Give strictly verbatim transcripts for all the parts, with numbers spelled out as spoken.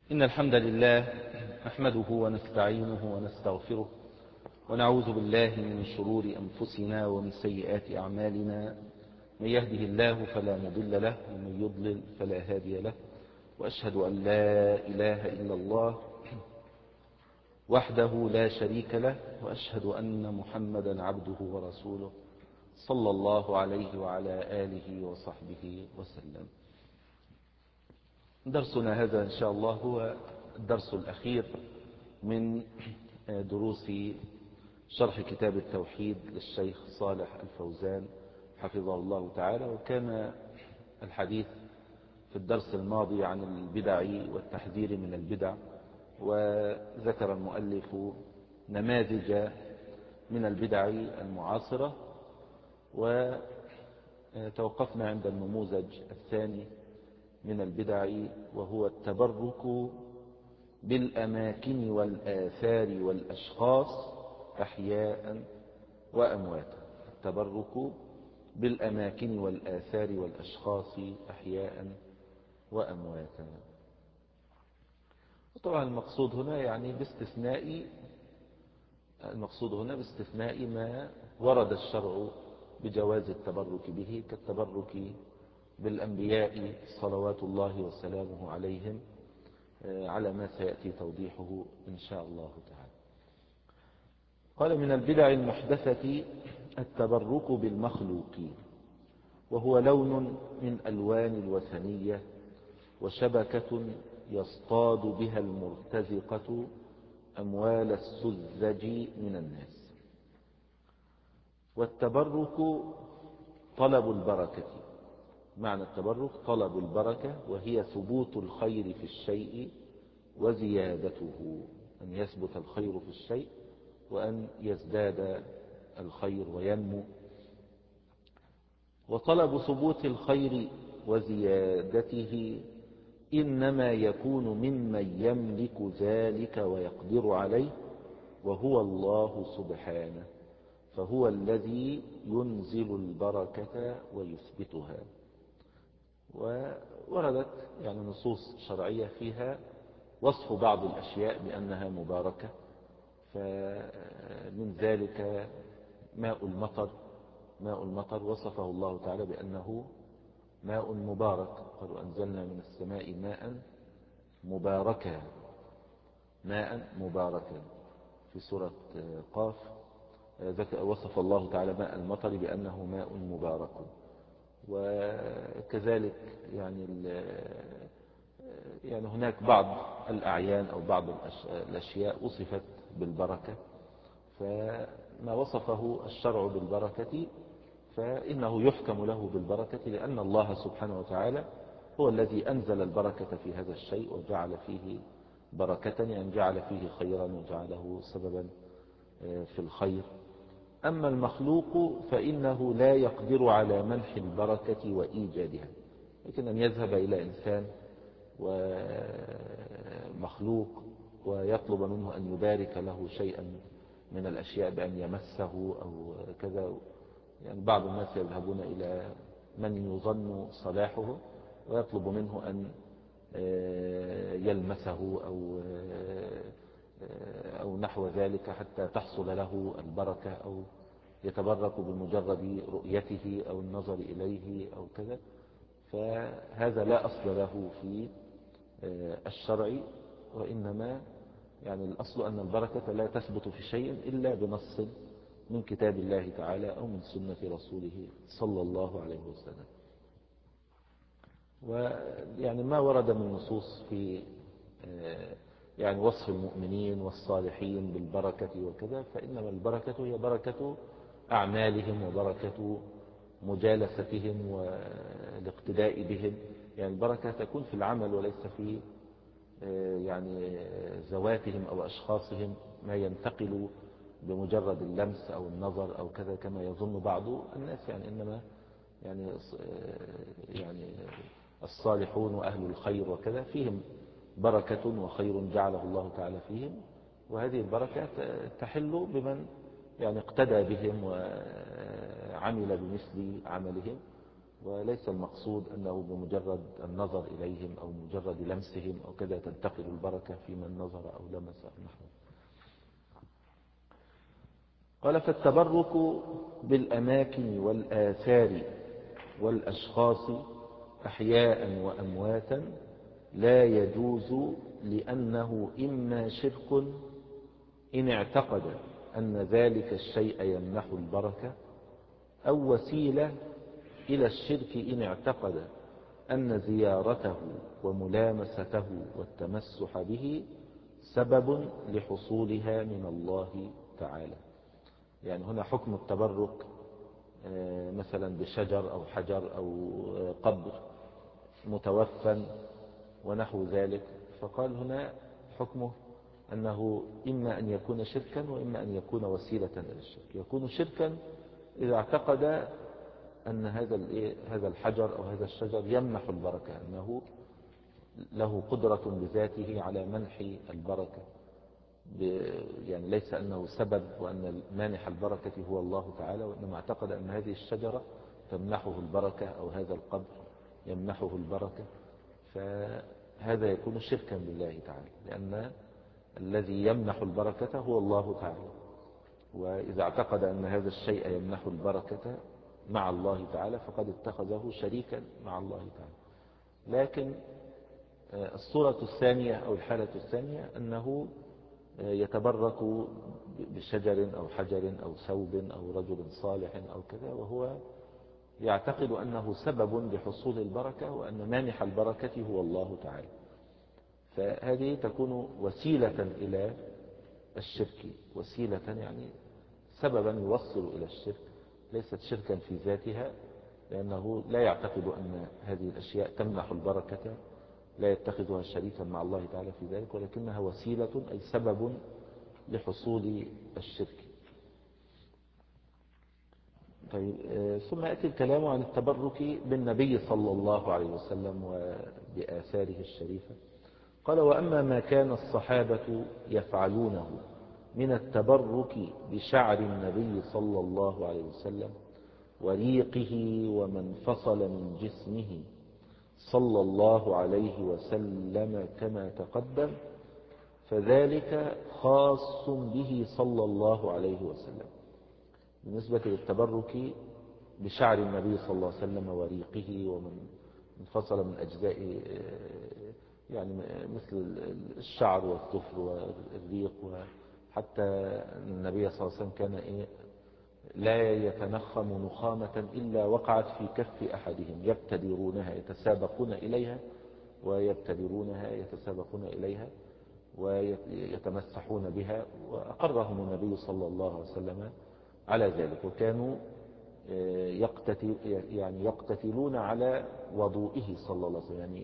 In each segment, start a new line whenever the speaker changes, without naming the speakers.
إن الحمد لله نحمده ونستعينه ونستغفره ونعوذ بالله من شرور أنفسنا ومن سيئات أعمالنا. من يهده الله فلا مضل له ومن يضلل فلا هادي له، وأشهد أن لا إله إلا الله وحده لا شريك له، وأشهد أن محمدا عبده ورسوله صلى الله عليه وعلى آله وصحبه وسلم. درسنا هذا إن شاء الله هو الدرس الأخير من دروس شرح كتاب التوحيد للشيخ صالح الفوزان حفظه الله تعالى. وكان الحديث في الدرس الماضي عن البدع والتحذير من البدع، وذكر المؤلف نماذج من البدع المعاصرة، وتوقفنا عند النموذج الثاني من البدع، وهو التبرك بالأماكن والآثار والأشخاص أحياء وأمواتا. التبرك بالأماكن والآثار والأشخاص أحياء وأمواتا. وطبعا المقصود هنا يعني باستثناء المقصود هنا باستثناء ما ورد الشرع بجواز التبرك به، كالتبرك بالأنبياء صلوات الله وسلامه عليهم، على ما سيأتي توضيحه إن شاء الله تعالى. قال: من البدع المحدثة التبرك بالمخلوقين، وهو لون من ألوان الوثنية وشبكة يصطاد بها المرتزقة أموال السذج من الناس. والتبرك طلب البركة. معنى التبرك طلب البركة، وهي ثبوت الخير في الشيء وزيادته، أن يثبت الخير في الشيء وأن يزداد الخير وينمو. وطلب ثبوت الخير وزيادته إنما يكون ممن يملك ذلك ويقدر عليه، وهو الله سبحانه، فهو الذي ينزل البركة ويثبتها. ووردت يعني نصوص شرعية فيها وصف بعض الأشياء بأنها مباركة، فمن ذلك ماء المطر. ماء المطر وصفه الله تعالى بأنه ماء مبارك، قالوا أنزلنا من السماء ماء مباركا ماء مباركا في سورة قاف. وصف الله تعالى ماء المطر بأنه ماء مبارك. وكذلك يعني يعني هناك بعض الأعيان أو بعض الأشياء وصفت بالبركة، فما وصفه الشرع بالبركة فإنه يحكم له بالبركة، لأن الله سبحانه وتعالى هو الذي أنزل البركة في هذا الشيء وجعل فيه بركة، يعني جعل فيه خيرا وجعله سببا في الخير. أما المخلوق فإنه لا يقدر على منح البركة وإيجادها. لكن أن يذهب إلى إنسان ومخلوق ويطلب منه أن يبارك له شيئا من الأشياء بأن يمسه أو كذا، يعني بعض الناس يذهبون إلى من يظن صلاحه ويطلب منه أن يلمسه أو أو نحو ذلك حتى تحصل له البركة، أو يتبرك بمجرد رؤيته أو النظر إليه أو كذا. فهذا لا أصل له في الشرع، وإنما يعني الأصل أن البركة لا تثبت في شيء إلا بنص من كتاب الله تعالى أو من سنة رسوله صلى الله عليه وسلم. ويعني ما ورد من نصوص في يعني وصف المؤمنين والصالحين بالبركة وكذا، فإنما البركة هي بركة أعمالهم وبركة مجالستهم والاقتداء بهم. يعني البركة تكون في العمل وليس في يعني ذواتهم أو أشخاصهم، ما ينتقل بمجرد اللمس أو النظر أو كذا كما يظن بعض الناس. يعني إنما يعني يعني الصالحون وأهل الخير وكذا فيهم بركة وخير جعله الله تعالى فيهم، وهذه البركة تحل بمن يعني اقتدى بهم وعمل بمثل عملهم. وليس المقصود أنه بمجرد النظر إليهم أو مجرد لمسهم أو كذا تنتقل البركة في من نظر أو لمس أو نحو. قال فالتبرك بالأماكن والآثار والأشخاص أحياء وأمواتا لا يجوز، لأنه إما شرك إن اعتقد أن ذلك الشيء يمنح البركة، أو وسيلة إلى الشرك إن اعتقد أن زيارته وملامسته والتمسح به سبب لحصولها من الله تعالى. يعني هنا حكم التبرك مثلا بشجر أو حجر أو قبر متوفى ونحو ذلك، فقال هنا حكمه أنه إما أن يكون شركا وإما أن يكون وسيلة إلى الشرك. يكون شركا إذا اعتقد أن هذا هذا الحجر أو هذا الشجر يمنح البركة، أنه له قدرة بذاته على منح البركة، يعني ليس أنه سبب وأن مانح البركة هو الله تعالى، وإنما اعتقد أن هذه الشجرة تمنحه البركة أو هذا القبر يمنحه البركة، فهذا يكون شركا بالله تعالى، لأن الذي يمنح البركة هو الله تعالى. وإذا اعتقد أن هذا الشيء يمنح البركة مع الله تعالى فقد اتخذه شريكا مع الله تعالى. لكن الصورة الثانية أو الحالة الثانية أنه يتبرك بشجر أو حجر أو ثوب أو رجل صالح أو كذا، وهو يعتقد أنه سبب لحصول البركة وأن مانح البركة هو الله تعالى، فهذه تكون وسيلة إلى الشرك، وسيلة يعني سببا يوصل إلى الشرك، ليست شركا في ذاتها، لأنه لا يعتقد أن هذه الأشياء تمنح البركة، لا يتخذها شريكا مع الله تعالى في ذلك، ولكنها وسيلة أي سبب لحصول الشرك. طيب ثم يأتي الكلام عن التبرك بالنبي صلى الله عليه وسلم وبآثاره الشريفة. قال وأما ما كان الصحابة يفعلونه من التبرك بشعر النبي صلى الله عليه وسلم وريقه ومن فصل من جسمه صلى الله عليه وسلم كما تقدم، فذلك خاص به صلى الله عليه وسلم. بالنسبة للتبرك بشعر النبي صلى الله عليه وسلم وريقه ومن انفصل من أجزاء يعني مثل الشعر والظفر والريق، وحتى النبي صلى الله عليه وسلم كان إيه لا يتنخم نخامة إلا وقعت في كف أحدهم يبتدرونها يتسابقون إليها ويبتدرونها يتسابقون إليها ويتمسحون بها، وأقرهم النبي صلى الله عليه وسلم على ذلك. وكانوا يقتتل يعني يقتتلون على وضوئه صلى الله عليه وسلم، يعني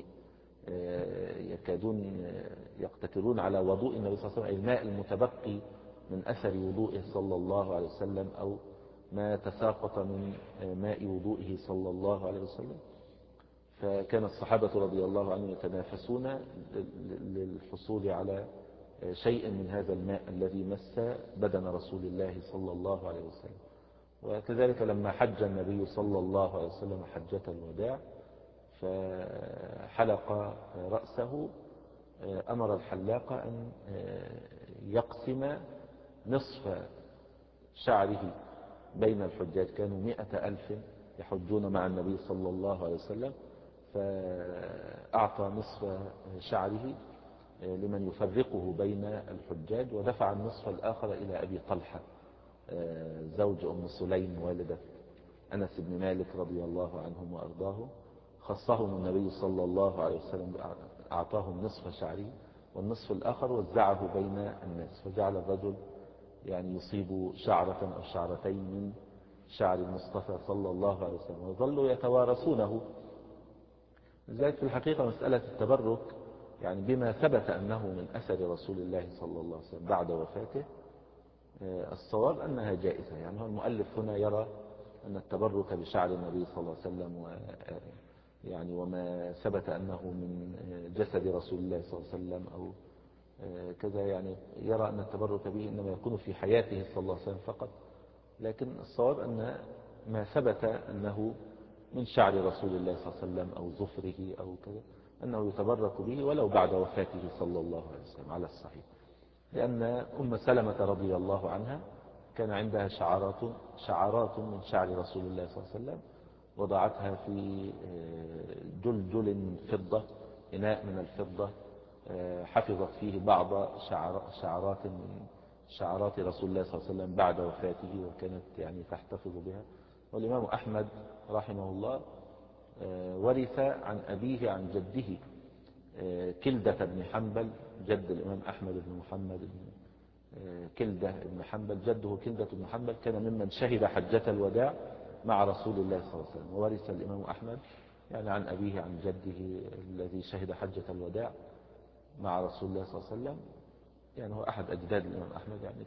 يكادون يقتتلون على وضوء النبي صلى الله عليه وسلم، الماء المتبقي من أثر وضوئه صلى الله عليه وسلم أو ما تساقط من ماء وضوئه صلى الله عليه وسلم. فكان الصحابة رضي الله عنهم يتنافسون للحصول على شيء من هذا الماء الذي مس بدن رسول الله صلى الله عليه وسلم. وكذلك لما حج النبي صلى الله عليه وسلم حجة الوداع فحلق رأسه، أمر الحلاق أن يقسم نصف شعره بين الحجاج، كانوا مئة ألف يحجون مع النبي صلى الله عليه وسلم، فأعطى نصف شعره لمن يفرقه بين الحجاج، ودفع النصف الآخر إلى أبي طلحة زوج أم سليم والدة أنس بن مالك رضي الله عنهم وأرضاه، خصهم النبي صلى الله عليه وسلم أعطاهم نصف شعره، والنصف الآخر وزعه بين الناس، فجعل الرجل يعني يصيب شعرة أو شعرتين من شعر المصطفى صلى الله عليه وسلم، وظلوا يتوارثونه. لذلك في الحقيقة مسألة التبرك يعني بما ثبت أنه من أثر رسول الله صلى الله عليه وسلم بعد وفاته، الصواب أنها جائزة. يعني هو المؤلف هنا يرى أن التبرك بشعر النبي صلى الله عليه وسلم و يعني وما ثبت أنه من جسد رسول الله صلى الله عليه وسلم أو كذا، يعني يرى أن التبرك به إنما يكون في حياته صلى الله عليه وسلم فقط. لكن الصواب أن ما ثبت أنه من شعر رسول الله صلى الله عليه وسلم أو ظفره أو كذا، أنه يتبرك به ولو بعد وفاته صلى الله عليه وسلم على الصحيح. لأن أم سلمة رضي الله عنها كان عندها شعرات شعرات من شعر رسول الله صلى الله عليه وسلم، وضعتها في جلجل فضة، إناء من الفضة، حفظت فيه بعض شعرات من شعرات رسول الله صلى الله عليه وسلم بعد وفاته، وكانت يعني تحتفظ بها. والإمام أحمد رحمه الله ورث عن أبيه عن جده كلدة بن حنبل، جد الإمام أحمد بن محمد بن كلدة بن حنبل، جده كلدة بن حنبل كان ممن شهد حجة الوداع مع رسول الله صلى الله عليه وسلم. وورث الإمام أحمد يعني عن أبيه عن جده الذي شهد حجة الوداع مع رسول الله صلى الله عليه وسلم، يعني هو أحد أجداد الإمام أحمد يعني.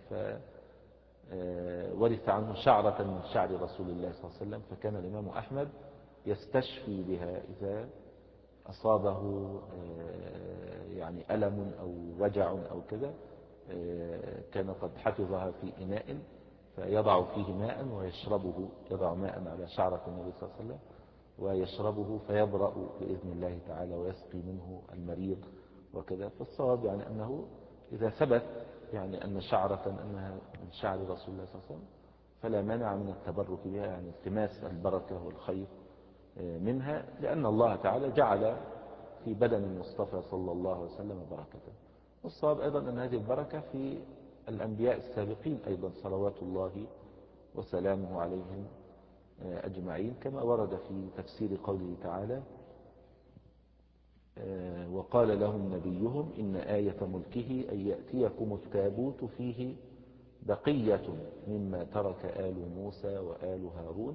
فورث عنه شعرة من شعر رسول الله صلى الله عليه وسلم، فكان الإمام أحمد يستشفي بها إذا أصابه يعني ألم أو وجع أو كذا، كان قد حفظها في إناء فيضع فيه ماء ويشربه، يضع ماء على شعرة النبي صلى الله عليه وسلم ويشربه فيبرأ بإذن الله تعالى ويسقي منه المريض وكذا. فالصواب يعني أنه إذا ثبت يعني أن شعرة أنها من شعر رسول الله صلى الله عليه وسلم فلا مانع من التبرك بها، يعني التماس البركة والخير منها، لأن الله تعالى جعل في بدن المصطفى صلى الله عليه وسلم بركة. والصواب أيضا أن هذه البركة في الأنبياء السابقين أيضا صلوات الله وسلامه عليهم أجمعين، كما ورد في تفسير قوله تعالى: وقال لهم نبيهم إن آية ملكه أن يأتيكم التابوت فيه بقية مما ترك آل موسى وآل هارون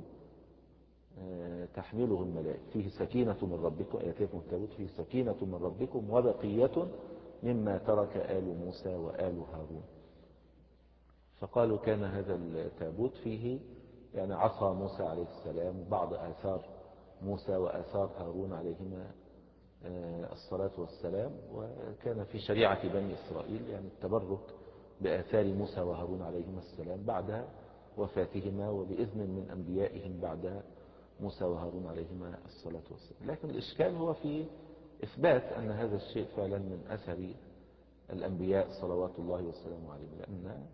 تحمله الملائكة، فيه سكينة من ربكم، آياتكم التابوت فيه سكينة من ربكم وبقية مما ترك آل موسى وآل هارون. فقالوا كان هذا التابوت فيه يعني عصا موسى عليه السلام وبعض آثار موسى وآثار هارون عليهما الصلاة والسلام، وكان في شريعة بني إسرائيل يعني التبرك بآثار موسى وهارون عليهما السلام بعد وفاتهما وبإذن من أنبيائهم بعد موسى وهارون عليهما الصلاة والسلام. لكن الإشكال هو في إثبات أن هذا الشيء فعلا من أثر الأنبياء صلوات الله والسلام عليهم، لأن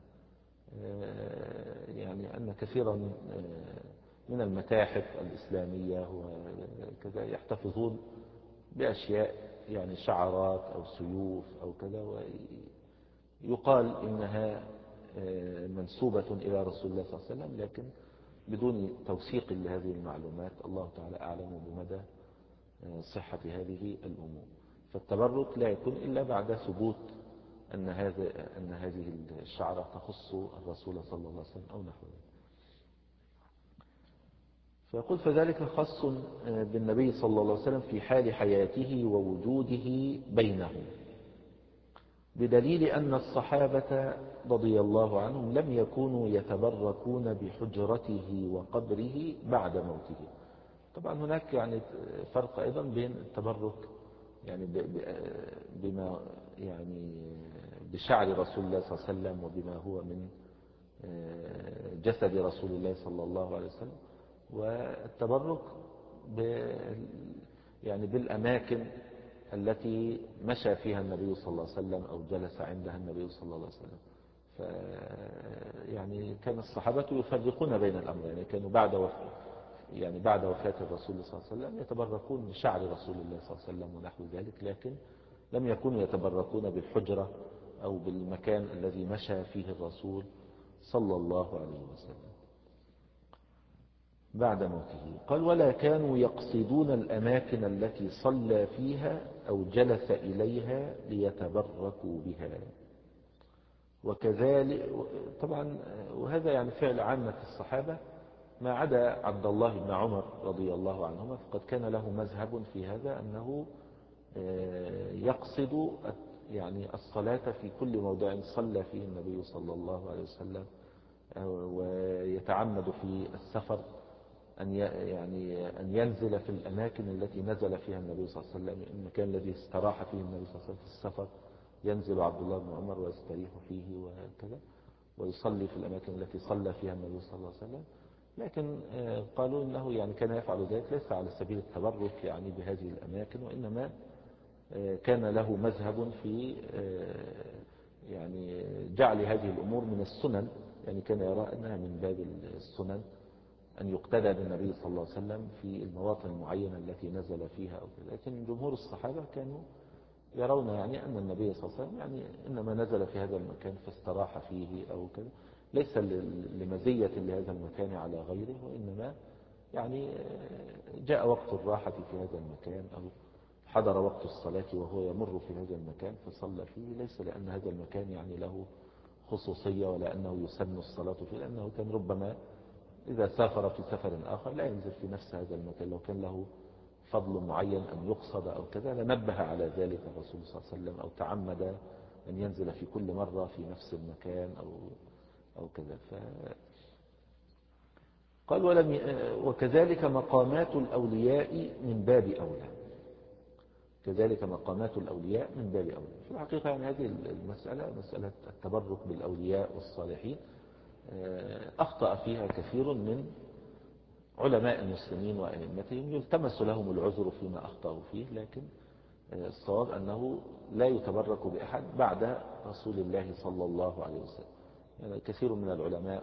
يعني أن كثيرا من المتاحف الإسلامية وكذا يحتفظون بأشياء يعني شعرات أو سيوف أو كذا، ويقال إنها منسوبة إلى رسول الله صلى الله عليه وسلم، لكن بدون توثيق لهذه المعلومات. الله تعالى أعلم بمدى صحة هذه الأمور. فالتبرك لا يكون إلا بعد ثبوت أن هذا أن هذه الشعرة تخص الرسول صلى الله عليه وسلم أو نحو ذلك. فيقول فذلك خاص بالنبي صلى الله عليه وسلم في حال حياته ووجوده بينهم، بدليل أن الصحابة رضي الله عنهم لم يكونوا يتبركون بحجرته وقبره بعد موته. طبعا هناك يعني فرق أيضا بين التبرك يعني بما يعني بشعر رسول الله صلى الله عليه وسلم وبما هو من جسد رسول الله صلى الله عليه وسلم، والتبرك يعني بالأماكن التي مشى فيها النبي صلى الله عليه وسلم أو جلس عندها النبي صلى الله عليه وسلم. ف يعني كان الصحابة يفرقون بين الأمر، يعني كانوا بعد وفاة يعني بعد وفاة الرسول صلى الله عليه وسلم يتبركون بشعر رسول الله صلى الله عليه وسلم ونحو ذلك، لكن لم يكونوا يتبركون بالحجرة أو بالمكان الذي مشى فيه الرسول صلى الله عليه وسلم بعد موته. قال ولا كانوا يقصدون الأماكن التي صلى فيها أو جلس إليها ليتبركوا بها. وكذلك طبعا وهذا يعني فعل عامة الصحابة ما عدا عبد الله بن عمر رضي الله عنهما، فقد كان له مذهب في هذا أنه يقصد يعني الصلاة في كل موضع صلى فيه النبي صلى الله عليه وسلم، ويتعمد في السفر أن يعني أن ينزل في الأماكن التي نزل فيها النبي صلى الله عليه وسلم. المكان الذي استراح فيه النبي صلى الله عليه وسلم في السفر ينزل عبد الله بن عمر ويستريح فيه وكذا، ويصلي في الأماكن التي صلى فيها النبي صلى الله عليه وسلم. لكن قالوا إنه يعني كان يفعل ذلك ليس على سبيل التبرك يعني بهذه الأماكن، وإنما كان له مذهب في يعني جعل هذه الأمور من السنن، يعني كان يرى أنها من باب السنن أن يقتدى بالنبي صلى الله عليه وسلم في المواطن المعينة التي نزل فيها أو كذا. لكن جمهور الصحابة كانوا يرون يعني أن النبي صلى الله عليه وسلم يعني إنما نزل في هذا المكان فاستراح فيه أو كذا، ليس لمزية لهذا المكان على غيره، وإنما يعني جاء وقت الراحة في هذا المكان أو حضر وقت الصلاة وهو يمر في هذا المكان فصلى فيه، ليس لأن هذا المكان يعني له خصوصية ولا أنه يسن الصلاة فيه، لأنه كان ربما إذا سافر في سفر آخر لا ينزل في نفس هذا المكان، لو كان له فضل معين أن يقصد أو كذا لنبه على ذلك الرسول صلى الله عليه وسلم، أو تعمد أن ينزل في كل مرة في نفس المكان أو أو كذا. ف قال ولم ي... وكذلك مقامات الأولياء من باب أولى، كذلك مقامات الأولياء من باب أولى. في الحقيقة يعني هذه المسألة مسألة التبرك بالأولياء والصالحين أخطأ فيها كثير من علماء المسلمين وأئمتهم، يلتمس لهم العذر فيما أخطأوا فيه، لكن الصواب أنه لا يتبرك بأحد بعد رسول الله صلى الله عليه وسلم. يعني كثير من العلماء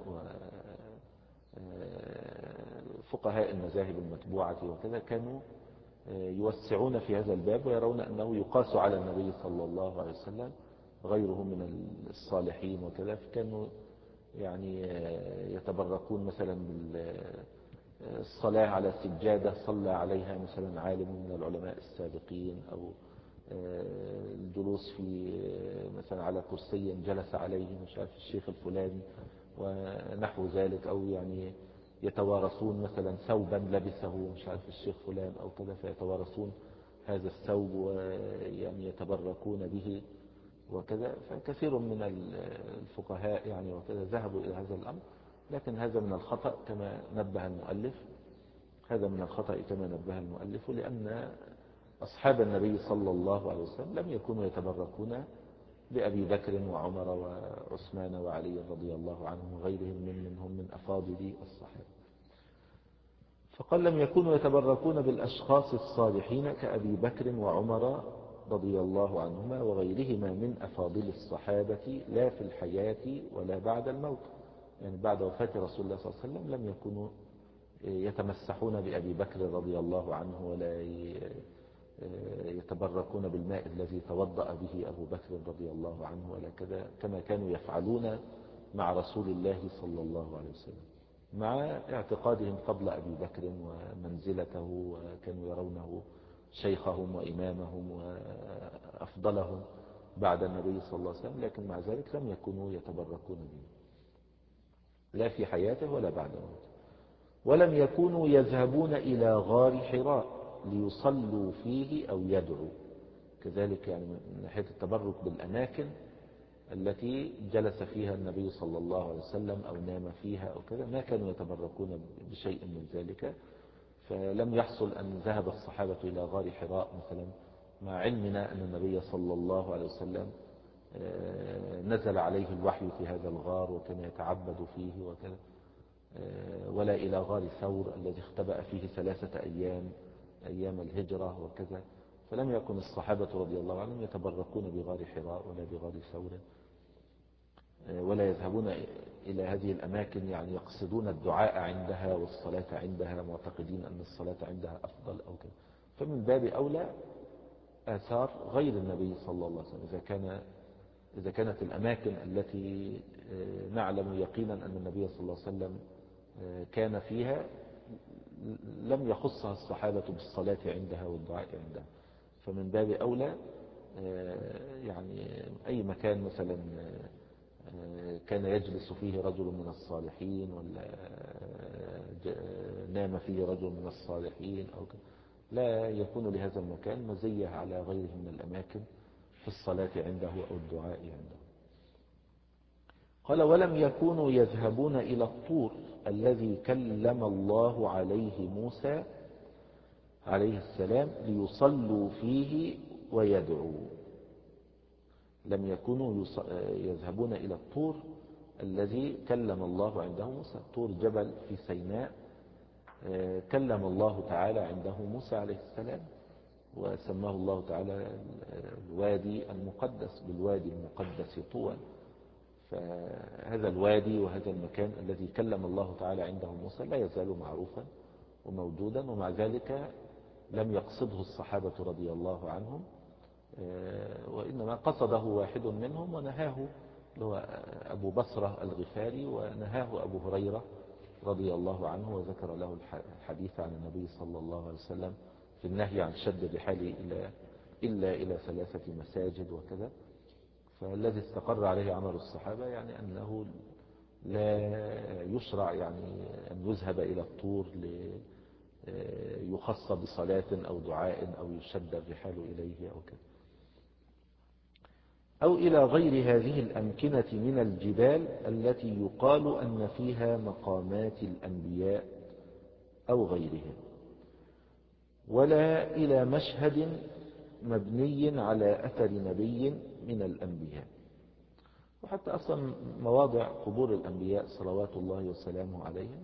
وفقهاء المذاهب المتبوعة وكذا كانوا يوسعون في هذا الباب ويرون أنه يقاس على النبي صلى الله عليه وسلم غيره من الصالحين وكذا، فكانوا يعني يتبركون مثلا بالصلاة على سجادة صلى عليها مثلا عالم من العلماء السابقين، أو الجلوس في مثلا على كرسي جلس عليه مش عارف الشيخ الفلاني ونحو ذلك، أو يعني يتوارثون مثلا ثوبا لبسه مش عارف الشيخ فلان أو كذا، فيتوارثون هذا الثوب ويعني يتبركون به وكذا. فكثير من الفقهاء يعني وكذا ذهبوا إلى هذا الأمر، لكن هذا من الخطأ كما نبه المؤلف، هذا من الخطأ كما نبه المؤلف، لأن أصحاب النبي صلى الله عليه وسلم لم يكونوا يتبركون بأبي بكر وعمر وعثمان وعلي رضي الله عنهم وغيرهم من منهم من أفاضل الصحابة. فقال لم يكونوا يتبركون بالأشخاص الصالحين كأبي بكر وعمر رضي الله عنهما وغيرهما من أفاضل الصحابة لا في الحياة ولا بعد الموت، يعني بعد وفاة رسول الله صلى الله عليه وسلم لم يكونوا يتمسحون بأبي بكر رضي الله عنه ولا يتبركون بالماء الذي توضأ به أبو بكر رضي الله عنه ولا كذا، كما كانوا يفعلون مع رسول الله صلى الله عليه وسلم، مع اعتقادهم فضل أبي بكر ومنزلته، وكانوا يرونه شيخهم وإمامهم وأفضلهم بعد النبي صلى الله عليه وسلم، لكن مع ذلك لم يكونوا يتبركون به لا في حياته ولا بعد موته. ولم يكونوا يذهبون إلى غار حراء ليصلوا فيه أو يدعوا، كذلك يعني من ناحية التبرك بالأماكن التي جلس فيها النبي صلى الله عليه وسلم أو نام فيها أو كذا، ما كانوا يتبركون بشيء من ذلك. فلم يحصل أن ذهب الصحابة إلى غار حراء مثلا، مع علمنا أن النبي صلى الله عليه وسلم نزل عليه الوحي في هذا الغار وكان يتعبد فيه وكذا، ولا إلى غار ثور الذي اختبأ فيه ثلاثة أيام أيام الهجرة وكذا. فلم يكن الصحابة رضي الله عنهم يتبركون بغار حراء ولا بغار ثور، ولا يذهبون إلى هذه الأماكن يعني يقصدون الدعاء عندها والصلاة عندها معتقدين أن الصلاة عندها أفضل أو كذا. فمن باب أولى آثار غير النبي صلى الله عليه وسلم، إذا كان إذا كانت الأماكن التي نعلم يقينا أن النبي صلى الله عليه وسلم كان فيها لم يخصها الصحابة بالصلاة عندها والدعاء عندها، فمن باب أولى يعني أي مكان مثلا كان يجلس فيه رجل من الصالحين ولا نام فيه رجل من الصالحين أو كده، لا يكون لهذا المكان مزية على غيره من الأماكن في الصلاة عنده أو الدعاء عنده. قال ولم يكونوا يذهبون إلى الطور الذي كلم الله عليه موسى عليه السلام ليصلوا فيه ويدعوا، لم يكونوا يذهبون إلى الطور الذي كلم الله عنده موسى. طور جبل في سيناء كلم الله تعالى عنده موسى عليه السلام، وسماه الله تعالى الوادي المقدس بالوادي المقدس طوى. فهذا الوادي وهذا المكان الذي كلم الله تعالى عنده موسى لا يزال معروفا وموجودا، ومع ذلك لم يقصده الصحابة رضي الله عنهم، وإنما قصده واحد منهم ونهاه، هو أبو بصرة الغفاري، ونهاه أبو هريرة رضي الله عنه، وذكر له الحديث عن النبي صلى الله عليه وسلم في النهي عن شد الرحال إلى إلا إلى ثلاثة مساجد وكذا. فالذي استقر عليه عمل الصحابة يعني أنه لا يشرع يعني أن يذهب إلى الطور ليخص بصلاة أو دعاء أو يشد الرحال إليه أو كذا، أو إلى غير هذه الأمكنة من الجبال التي يقال أن فيها مقامات الأنبياء أو غيرهم، ولا إلى مشهد مبني على أثر نبي من الأنبياء. وحتى أصلا مواضع قبور الأنبياء صلوات الله وسلامه عليهم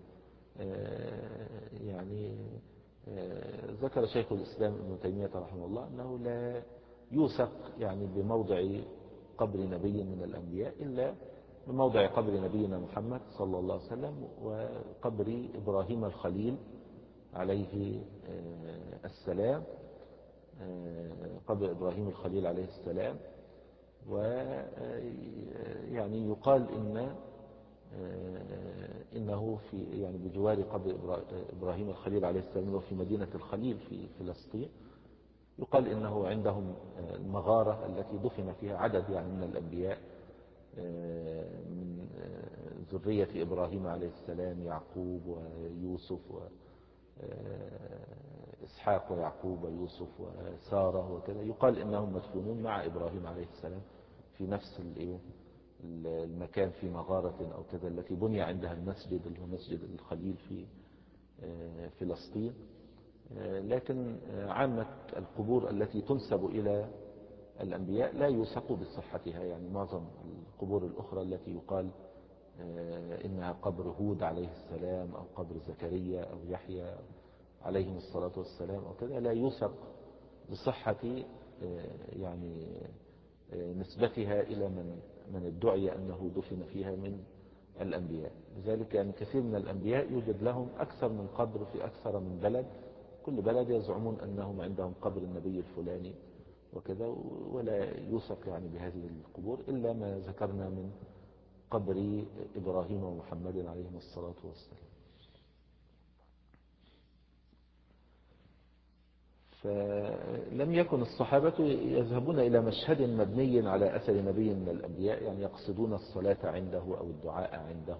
يعني ذكر شيخ الإسلام ابن تيمية رحمه الله أنه لا يوثق يعني بموضع قبر نبي من الأنبياء إلا بموضع قبر نبينا محمد صلى الله عليه وسلم، وقبر إبراهيم الخليل عليه السلام، قبر إبراهيم الخليل عليه السلام. ويعني يقال إن إنه في يعني بجوار قبر إبراهيم الخليل عليه السلام وفي مدينة الخليل في فلسطين، يقال إنه عندهم المغارة التي دفن فيها عدد يعني من الأنبياء من ذرية إبراهيم عليه السلام، يعقوب ويوسف وإسحاق ويعقوب ويوسف وسارة وكذا، يقال إنهم مدفونون مع إبراهيم عليه السلام في نفس المكان في مغارة أو كذا التي بني عندها المسجد اللي هو مسجد الخليل في فلسطين. لكن عامة القبور التي تنسب إلى الأنبياء لا يوثق بصحتها، يعني معظم القبور الأخرى التي يقال إنها قبر هود عليه السلام أو قبر زكريا أو يحيى عليهم الصلاة والسلام أو كذا لا يوثق بصحة يعني نسبتها إلى من من ادعي أنه دفن فيها من الأنبياء. لذلك يعني كثير من الأنبياء يوجد لهم أكثر من قبر في أكثر من بلد، كل بلد يزعمون أنهم عندهم قبر النبي الفلاني وكذا، ولا يوثق يعني بهذه القبور إلا ما ذكرنا من قبر إبراهيم ومحمد عليهم الصلاة والسلام. فلم يكن الصحابة يذهبون إلى مشهد مبني على أثر نبي من الأنبياء، يعني يقصدون الصلاة عنده أو الدعاء عنده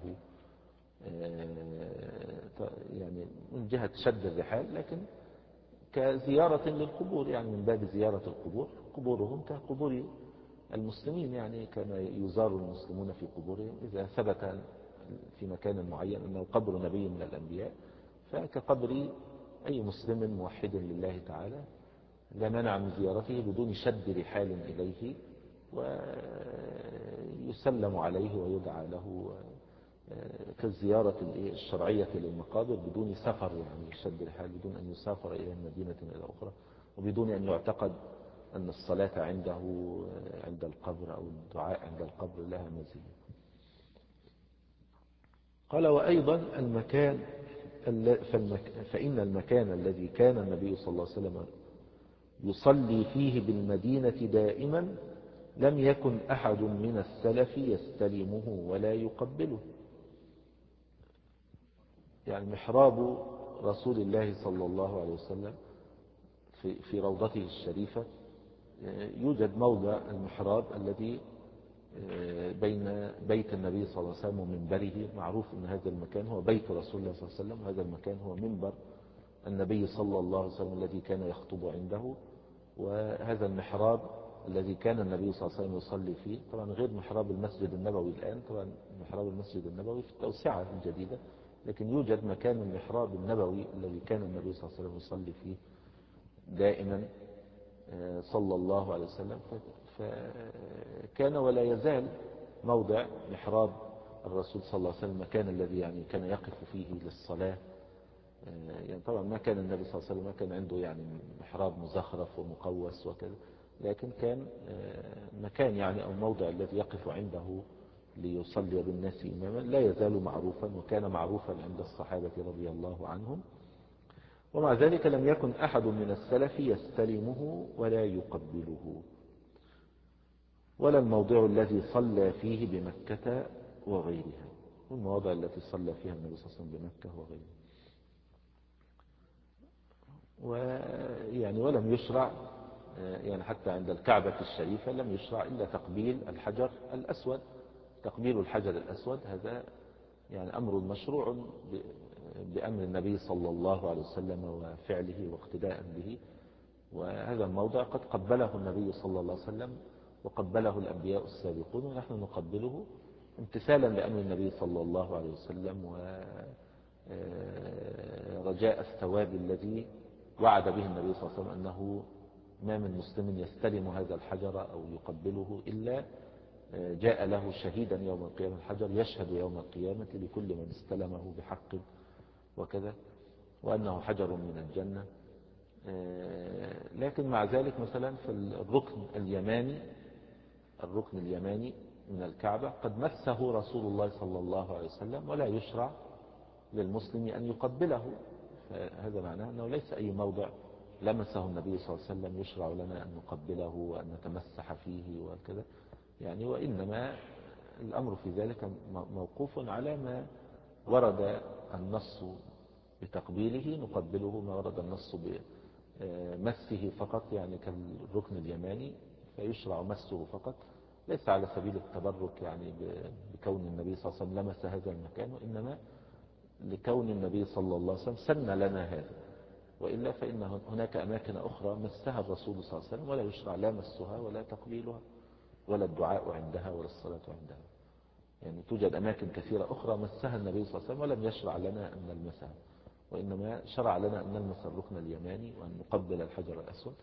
يعني من جهة شد الرحال، لكن كزيارة للقبور، يعني من باب زيارة القبور، قبورهم كقبور المسلمين، يعني كما يزار المسلمون في قبورهم إذا ثبت في مكان معين أنه قبر نبي من الأنبياء، فكقبر أي مسلم موحد لله تعالى لا مانع من زيارته بدون شد رحال إليه، ويسلم عليه ويدعى له كالزيارة الشرعية للمقابر بدون سفر، يعني شد الرحال بدون أن يسافر إلى مدينة إلى أخرى، وبدون أن يعتقد أن الصلاة عنده عند القبر أو الدعاء عند القبر لها مزية. قال وأيضا المكان فإن المكان الذي كان النبي صلى الله عليه وسلم يصلي فيه بالمدينة دائما لم يكن أحد من السلف يستلمه ولا يقبله، يعني محراب رسول الله صلى الله عليه وسلم في في روضته الشريفة يوجد موضع المحراب الذي بين بيت النبي صلى الله عليه وسلم ومنبره، معروف أن هذا المكان هو بيت رسول الله صلى الله عليه وسلم، وهذا المكان هو منبر النبي صلى الله عليه وسلم الذي كان يخطب عنده، وهذا المحراب الذي كان النبي صلى الله عليه وسلم يصلي فيه، طبعا غير محراب المسجد النبوي الآن، طبعا محراب المسجد النبوي في التوسعة الجديدة، لكن يوجد مكان المحراب النبوي الذي كان النبي صلى الله عليه وسلم يصلي فيه دائما صلى الله عليه وسلم. فكان ولا يزال موضع محراب الرسول صلى الله عليه وسلم المكان الذي يعني كان يقف فيه للصلاة. يعني طبعا ما كان النبي صلى الله عليه وسلم ما كان عنده يعني محراب مزخرف ومقوس وكذا، لكن كان مكان يعني أو موضع الذي يقف عنده ليصلي بالناس إماما لا يزال معروفا، وكان معروفا عند الصحابة رضي الله عنهم. ومع ذلك لم يكن أحد من السلف يستلمه ولا يقبله، ولا الموضع الذي صلى فيه بمكة وغيرها، والمواضع التي صلى فيها النبي صلى الله عليه وسلم بمكة وغيرها. ويعني ولم يشرع يعني حتى عند الكعبة الشريفة لم يشرع إلا تقبيل الحجر الأسود. تقبيل الحجر الأسود هذا يعني أمر مشروع بأمر النبي صلى الله عليه وسلم وفعله واقتداء به. وهذا الموضع قد قبله النبي صلى الله عليه وسلم وقبله الأنبياء السابقون، ونحن نقبله امتثالا لأمر النبي صلى الله عليه وسلم ورجاء الثواب الذي وعد به النبي صلى الله عليه وسلم، أنه ما من مسلم يستلم هذا الحجر أو يقبله إلا جاء له شهيدا يوم القيامة. الحجر يشهد يوم القيامة لكل من استلمه بحق وكذا، وأنه حجر من الجنة. لكن مع ذلك مثلا في الركن اليماني الركن اليماني من الكعبة قد مسه رسول الله صلى الله عليه وسلم، ولا يشرع للمسلم أن يقبله. فهذا معناه أنه ليس أي موضع لمسه النبي صلى الله عليه وسلم يشرع لنا أن نقبله وأن نتمسح فيه وكذا يعني. وإنما الأمر في ذلك موقوف على ما ورد النص بتقبيله نقبله، ما ورد النص بمسه فقط يعني كالركن اليماني فيشرع مسه فقط، ليس على سبيل التبرك يعني بكون النبي صلى الله عليه وسلم لمس هذا المكان، وإنما لكون النبي صلى الله عليه وسلم سن لنا هذا. وإلا فإن هناك أماكن أخرى مسها الرسول صلى الله عليه وسلم ولا يشرع لا مسها ولا تقبيلها ولا الدعاء عندها ولا الصلاة عندها. يعني توجد أماكن كثيرة أخرى مسها النبي صلى الله عليه وسلم ولم يشرع لنا أن نلمسها، وإنما شرع لنا أن نلمس الركن اليماني وأن نقبل الحجر الأسود.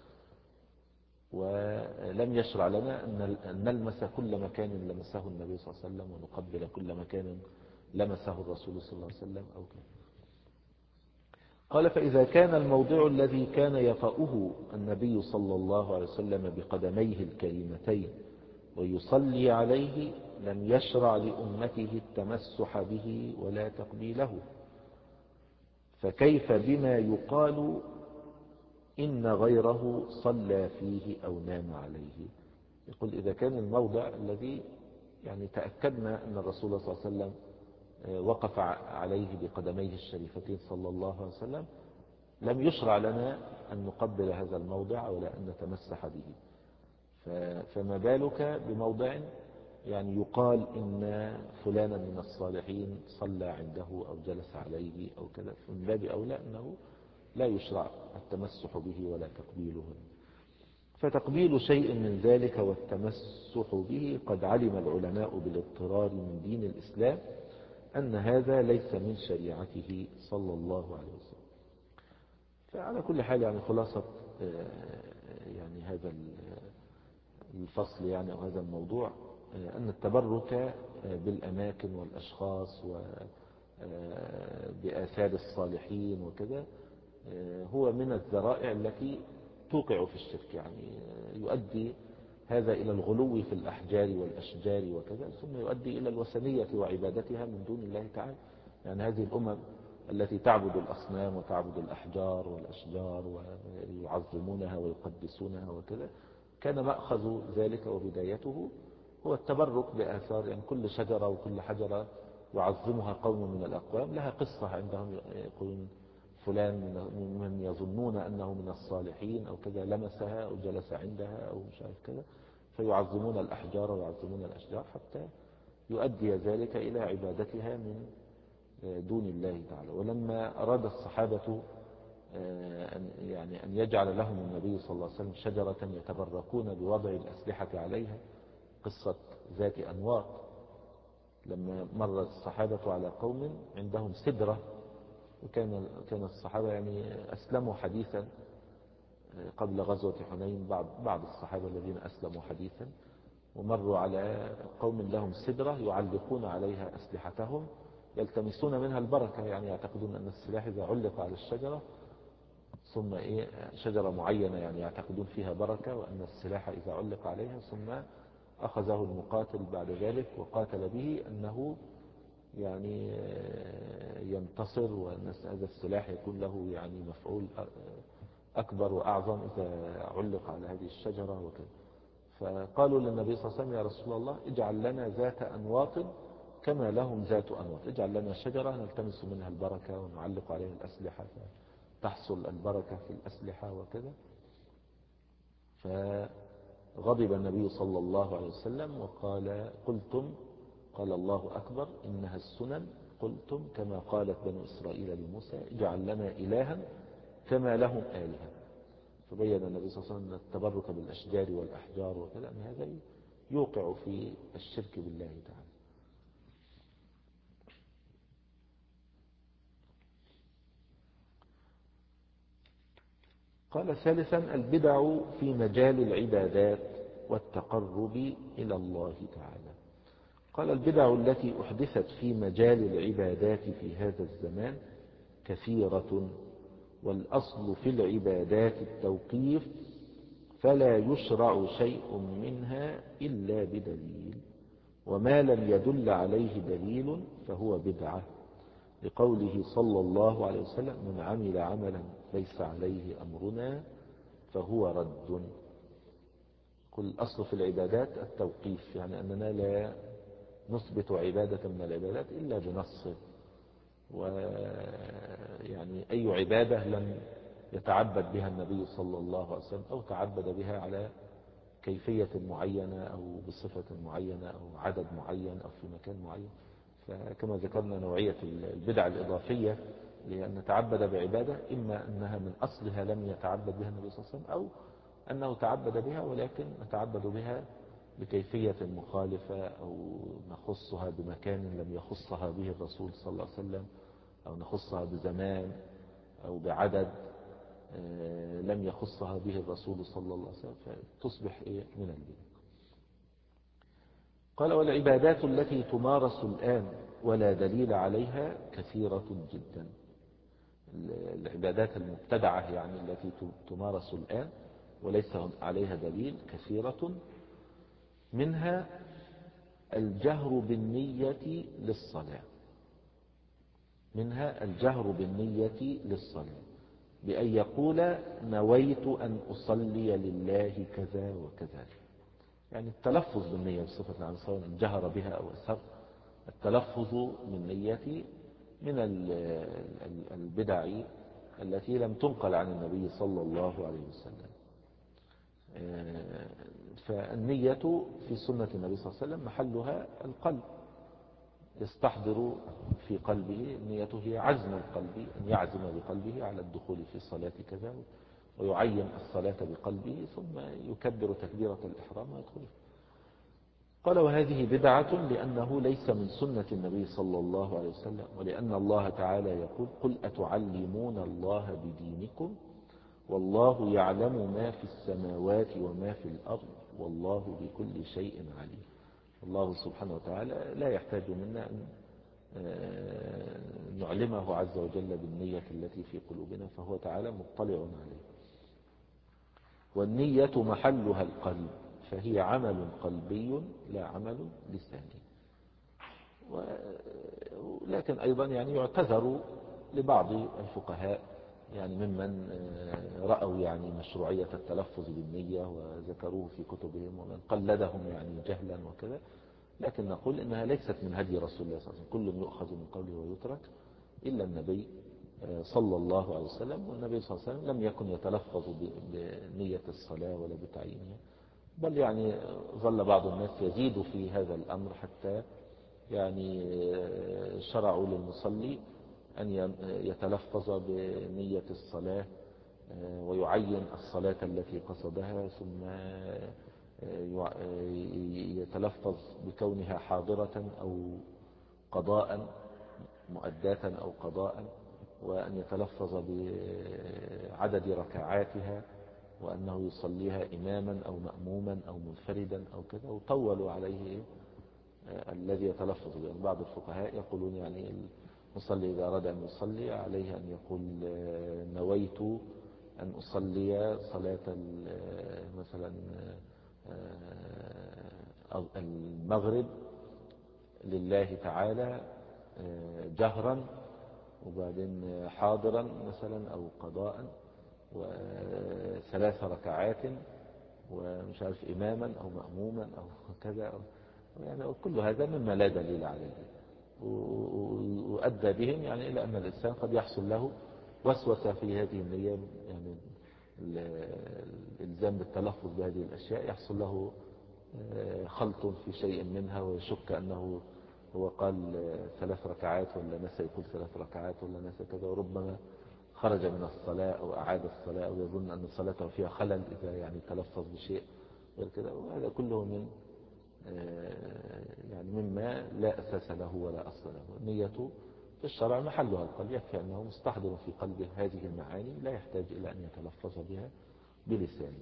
ولم يشرع لنا أن نلمس كل مكان لمسه النبي صلى الله عليه وسلم ونقبل كل مكان لمسه الرسول صلى الله عليه وسلم أو كذا. قال: فإذا كان الموضع الذي كان يطأه النبي صلى الله عليه وسلم بقدميه الكريمتين ويصلي عليه لم يشرع لأمته التمسح به ولا تقبيله، فكيف بما يقال إن غيره صلى فيه أو نام عليه؟ يقول: إذا كان الموضع الذي يعني تأكدنا أن الرسول صلى الله عليه وسلم وقف عليه بقدميه الشريفتين صلى الله عليه وسلم لم يشرع لنا أن نقبل هذا الموضع ولا أن نتمسح به، فما بالك بموضع يعني يقال إن فلانا من الصالحين صلى عنده أو جلس عليه أو كذا، من باب أولى أنه لا يشرع التمسح به ولا تقبيله. فتقبيل شيء من ذلك والتمسح به قد علم العلماء بالاضطرار من دين الإسلام أن هذا ليس من شريعته صلى الله عليه وسلم. فعلى كل حال يعني خلاصة يعني هذا الفصل يعني أو هذا الموضوع أن التبرك بالأماكن والأشخاص وبآثار الصالحين وكذا هو من الذرائع التي توقع في الشرك، يعني يؤدي هذا إلى الغلو في الأحجار والأشجار وكذا، ثم يؤدي إلى الوثنية وعبادتها من دون الله تعالى. يعني هذه الأمم التي تعبد الأصنام وتعبد الأحجار والأشجار ويعظمونها ويقدسونها وكذا، كان مأخذ ذلك وبدايته هو التبرك بآثار، يعني كل شجرة وكل حجرة يعظمها قوم من الأقوام لها قصة عندهم، يقولون فلان من يظنون أنه من الصالحين أو كذا لمسها أو جلس عندها أو مش عارف كذا، فيعظمون الأحجار ويعظمون الأشجار حتى يؤدي ذلك إلى عبادتها من دون الله تعالى. ولما أراد الصحابة أن يعني أن يجعل لهم النبي صلى الله عليه وسلم شجرة يتبركون بوضع الأسلحة عليها، قصة ذات أنواط، لما مر الصحابة على قوم عندهم سدرة، وكان كان الصحابة يعني أسلموا حديثا قبل غزوة حنين، بعض بعض الصحابة الذين أسلموا حديثا، ومروا على قوم لهم سدرة يعلقون عليها أسلحتهم يلتمسون منها البركة، يعني يعتقدون أن السلاح إذا علق على الشجرة ثم إيه شجرة معينة يعني يعتقدون فيها بركة، وأن السلاح إذا علق عليها ثم أخذه المقاتل بعد ذلك وقاتل به أنه يعني ينتصر، وأن هذا السلاح يكون له يعني مفعول أكبر وأعظم إذا علق على هذه الشجرة وكذا. فقالوا للنبي صلى الله عليه وسلم يا رسول الله اجعل لنا ذات أنواط كما لهم ذات أنواط، اجعل لنا شجرة نلتمس منها البركة ونعلق عليها الأسلحة فتحصل البركة في الأسلحة وكذا. فغضب النبي صلى الله عليه وسلم وقال قلتم، قال الله أكبر إنها السنن، قلتم كما قالت بنو إسرائيل لموسى اجعل لنا إلها كما لهم آلهة. فبين النبي صلى الله عليه وسلم التبرك بالأشجار والأحجار وكذا أن هذا يوقع في الشرك بالله تعالى. قال ثالثا البدع في مجال العبادات والتقرب إلى الله تعالى. قال البدع التي أحدثت في مجال العبادات في هذا الزمان كثيرة، والأصل في العبادات التوقيف، فلا يشرع شيء منها إلا بدليل، وما لم يدل عليه دليل فهو بدعة، لقوله صلى الله عليه وسلم من عمل عملا ليس عليه أمرنا فهو رد. كل الأصل في العبادات التوقيف، يعني أننا لا نثبت عبادة من العبادات إلا بنص، ويعني أي عبادة لم يتعبد بها النبي صلى الله عليه وسلم أو تعبد بها على كيفية معينة أو بصفة معينة أو عدد معين أو في مكان معين. فكما ذكرنا نوعية البدع الإضافية لأن نتعبد بعبادة إما أنها من أصلها لم يتعبد بها النبي صلى الله عليه وسلم أو أنه تعبد بها ولكن نتعبد بها بكيفية مخالفة أو نخصها بمكان لم يخصها به الرسول صلى الله عليه وسلم أو نخصها بزمان أو بعدد لم يخصها به الرسول صلى الله عليه وسلم فتصبح إيه من البدع. قال والعبادات التي تمارس الآن ولا دليل عليها كثيرة جدا. العبادات المبتدعة يعني التي تمارس الآن وليس عليها دليل كثيرة، منها الجهر بالنية للصلاة، منها الجهر بالنية للصلاة بأن يقول نويت أن أصلي لله كذا وكذا، يعني التلفظ بالنية بصفة عام سواء جهر بها أو أسر. التلفظ بالنية من البدع التي لم تنقل عن النبي صلى الله عليه وسلم. فالنية في سنة النبي صلى الله عليه وسلم محلها القلب، يستحضر في قلبه، نيته هي عزم القلب أن يعزم بقلبه على الدخول في الصلاة كذا ويعين الصلاة بقلبه ثم يكبر تكبيرة الإحرام ويدخل. قال وهذه بدعة لأنه ليس من سنة النبي صلى الله عليه وسلم، ولأن الله تعالى يقول قل أتعلمون الله بدينكم والله يعلم ما في السماوات وما في الأرض والله بكل شيء عليم. الله سبحانه وتعالى لا يحتاج منا أن نعلمه عز وجل بالنية التي في قلوبنا، فهو تعالى مطلع عليه. والنية محلها القلب، فهي عمل قلبي لا عمل لساني. ولكن أيضا يعني يعتذر لبعض الفقهاء يعني ممن رأوا يعني مشروعية التلفظ بالنية وذكروه في كتبهم ومن قلدهم يعني جهلا وكذا، لكن نقول إنها ليست من هدي رسول الله صلى الله عليه وسلم، كل يؤخذ من قوله ويترك إلا النبي صلى الله عليه وسلم. والنبي صلى الله عليه وسلم لم يكن يتلفظ بنية الصلاة ولا بتعيينها، بل يعني ظل بعض الناس يزيد في هذا الأمر حتى يعني شرعوا للمصلي أن يتلفظ بنية الصلاة ويعين الصلاة التي قصدها ثم يتلفظ بكونها حاضرة أو قضاء مؤداة أو قضاء، وأن يتلفظ بعدد ركعاتها وأنه يصليها إماما أو مأموما أو منفردا أو كذا، وطولوا عليه الذي يتلفظ به. بعض الفقهاء يقولون يعني المصلي إذا أراد أن يصلي عليه أن يقول نويت أن أصلي صلاة مثلا المغرب لله تعالى جهرا، وبعدين حاضرا مثلا أو قضاء، وثلاث ركعات، ومش عارف إماما أو مأموما أو كذا، يعني كل هذا مما لا دليل عليه، وأدى بهم يعني إلى أن الإنسان قد يحصل له وسوسة في هذه النية، يعني الإلزام بالتلفظ بهذه الأشياء يحصل له خلط في شيء منها، ويشك أنه هو قال ثلاث ركعات ولا نسى يقول ثلاث ركعات ولا نسى كذا، وربما خرج من الصلاة أو أعاد الصلاة أو يظن أن صلاته فيها خلل إذا يعني تلفظ بشيء غير كذا. وهذا كله من يعني مما لا أساس له ولا أصل له. النية في الشرع محلها القلب، يكفي أنه مستحضر في قلبه هذه المعاني، لا يحتاج إلى أن يتلفظ بها بلسانه.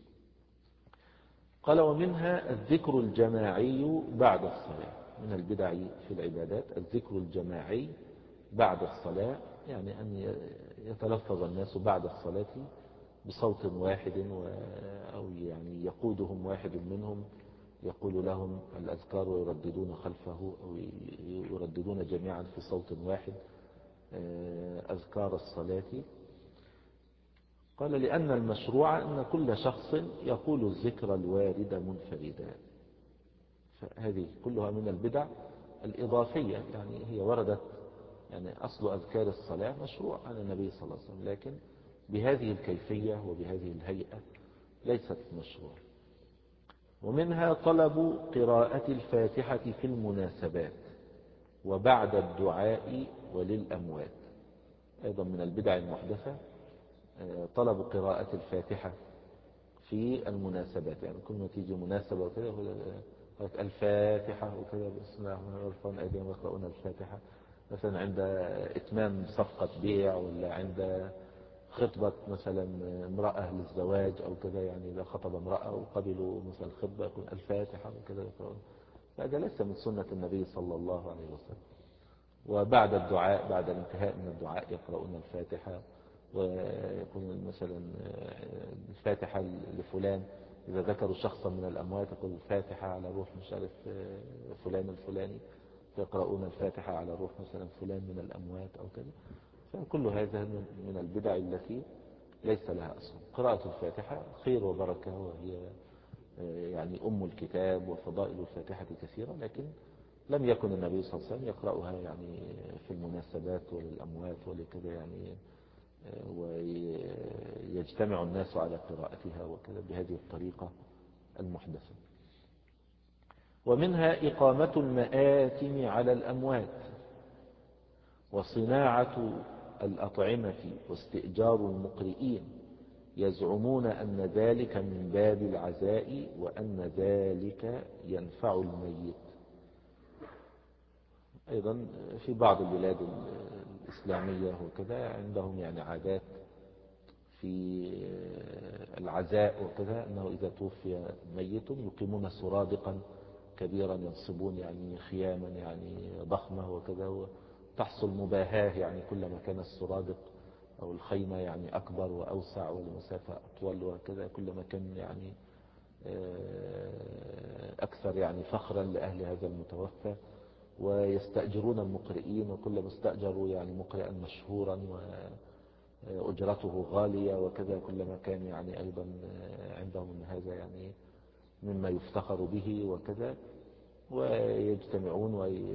قال: ومنها الذكر الجماعي بعد الصلاة. من البدع في العبادات الذكر الجماعي بعد الصلاة، يعني أن يتلفظ الناس بعد الصلاة بصوت واحد، أو يعني يقودهم واحد منهم يقول لهم الأذكار ويرددون خلفه، أو يرددون جميعا في صوت واحد أذكار الصلاة. قال: لأن المشروع أن كل شخص يقول الذكر الوارد منفردا. فهذه كلها من البدع الإضافية، يعني هي وردت، يعني أصل أذكار الصلاة مشروع عن النبي صلى الله عليه وسلم، لكن بهذه الكيفية وبهذه الهيئة ليست مشروع. ومنها طلب قراءة الفاتحة في المناسبات وبعد الدعاء وللأموات. أيضا من البدع المحدثة طلب قراءة الفاتحة في المناسبات، يعني كل ما تيجي مناسبة وكذا الفاتحة وكذا، بسم الله الرحمن الرحيم يرفعون أيديهم ويقرؤون الفاتحة، مثلا عند إتمام صفقة بيع، ولا عند خطبة مثلا امرأة للزواج أو كذا، يعني إذا خطب امرأة وقبلوا مثلا الخطبة يقول الفاتحة وكذا يقرؤون. هذا ليس من سنة النبي صلى الله عليه وسلم. وبعد الدعاء، بعد الانتهاء من الدعاء يقرؤون الفاتحة، ويكون مثلا الفاتحة لفلان، إذا ذكروا شخصا من الأموات يقول الفاتحة على روح مش عارف فلان الفلاني، فيقرؤون الفاتحة على روح مثلا فلان من الأموات أو كذا. فكل هذا من البدع التي ليس لها أصل. قراءة الفاتحة خير وبركة، وهي يعني أم الكتاب، وفضائل الفاتحة كثيرة، لكن لم يكن النبي صلى الله عليه وسلم يقرأها يعني في المناسبات وللأموات ولكذا، يعني ويجتمع الناس على قراءتها وكذا بهذه الطريقة المحدثة. ومنها إقامة المآتم على الأموات، وصناعة الأطعمة، واستئجار المقرئين، يزعمون أن ذلك من باب العزاء، وأن ذلك ينفع الميت. أيضا في بعض البلاد الإسلامية وكذا عندهم يعني عادات في العزاء وكذا، أنه إذا توفي ميت يقيمون سرادقا كبيرا، ينصبون يعني خياما يعني ضخمة وكذا، وتحصل مباهاة، يعني كلما كان السرادق أو الخيمة يعني أكبر وأوسع والمسافة أطول وكذا، كلما كان يعني أكثر يعني فخرا لأهل هذا المتوفى. ويستأجرون المقرئين، وكلما استأجروا يعني مقرئا مشهورا وأجرته غالية وكذا، كلما كان يعني أيضا عندهم هذا يعني مما يفتخر به وكذا. ويجتمعون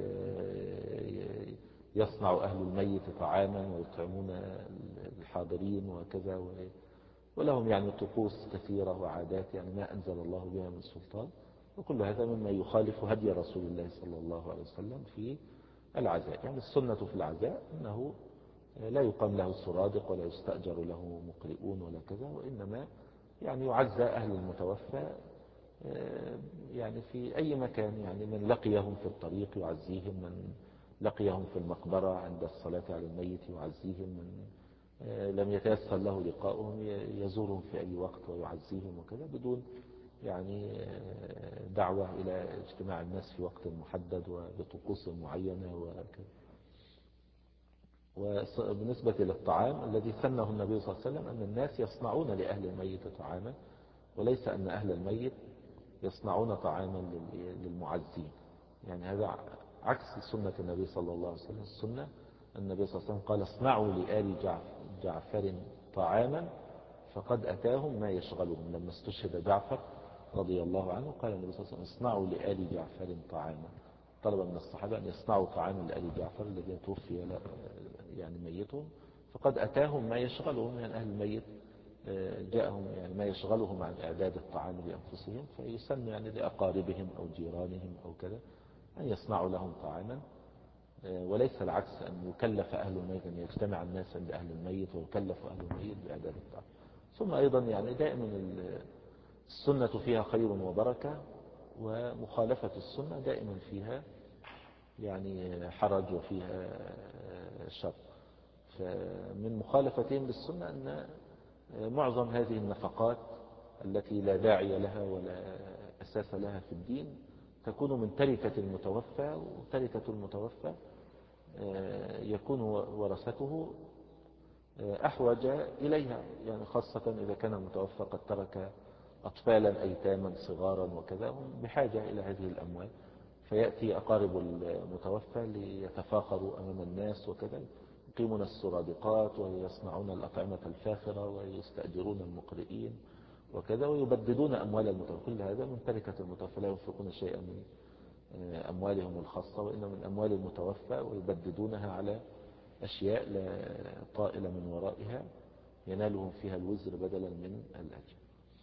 ويصنع أهل الميت طعاما ويطعمون الحاضرين وكذا، ولهم يعني طقوس كثيرة وعادات يعني ما أنزل الله بها من سلطان. وكل هذا مما يخالف هدي رسول الله صلى الله عليه وسلم في العزاء. يعني السنة في العزاء أنه لا يقام له سرادق ولا يستأجر له مقرئون ولا كذا، وإنما يعني يعزى أهل المتوفى يعني في أي مكان، يعني من لقيهم في الطريق يعزيهم، من لقيهم في المقبرة عند الصلاة على الميت يعزيهم، من لم يتيسر له لقاؤهم يزورهم في أي وقت ويعزيهم وكذا بدون يعني دعوة إلى اجتماع الناس في وقت محدد وبطقوس معينة وكذا. وبالنسبة للطعام الذي سنه النبي صلى الله عليه وسلم أن الناس يصنعون لأهل الميت طعاما، وليس أن أهل الميت يصنعون طعاما للمعزين. يعني هذا عكس سنة النبي صلى الله عليه وسلم. السنة النبي صلى الله عليه وسلم قال اصنعوا لآل جعفر طعاما فقد أتاهم ما يشغلهم. لما استشهد جعفر رضي الله عنه قال النبي صلى الله عليه وسلم اصنعوا لآل جعفر طعاما، طلب من الصحابة أن يصنعوا طعاما لآل جعفر الذين توفي يعني ميتهم، فقد أتاهم ما يشغلهم. يعني أهل الميت جاءهم يعني ما يشغلهم عن إعداد الطعام لأنفسهم، فيسن يعني لأقاربهم أو جيرانهم أو كذا أن يصنعوا لهم طعاما، وليس العكس أن يكلف أهل الميت أن يجتمع الناس عند أهل الميت ويكلف أهل الميت بإعداد الطعام. ثم أيضا يعني دائما السنة فيها خير وبركة، ومخالفة السنة دائما فيها يعني حرج وفيها شر. فمن مخالفتهم للسنة أن معظم هذه النفقات التي لا داعي لها ولا أساس لها في الدين تكون من تركة المتوفى، وتركة المتوفى يكون ورثته أحوج إليها، يعني خاصة إذا كان المتوفى قد ترك أطفالا أيتاما صغارا وكذا، هم بحاجة إلى هذه الأموال. فيأتي أقارب المتوفى ليتفاخروا أمام الناس وكذا، يقيمون السرادقات ويصنعون الأطعمة الفاخرة ويستأجرون المقرئين وكذا، ويبددون أموال المتوفى. كل هذا من تركة المتوفى، لا ينفقون شيئا من أموالهم الخاصة وإنما من أموال المتوفى، ويبددونها على أشياء لا طائل من ورائها ينالهم فيها الوزر بدلا من الأجر.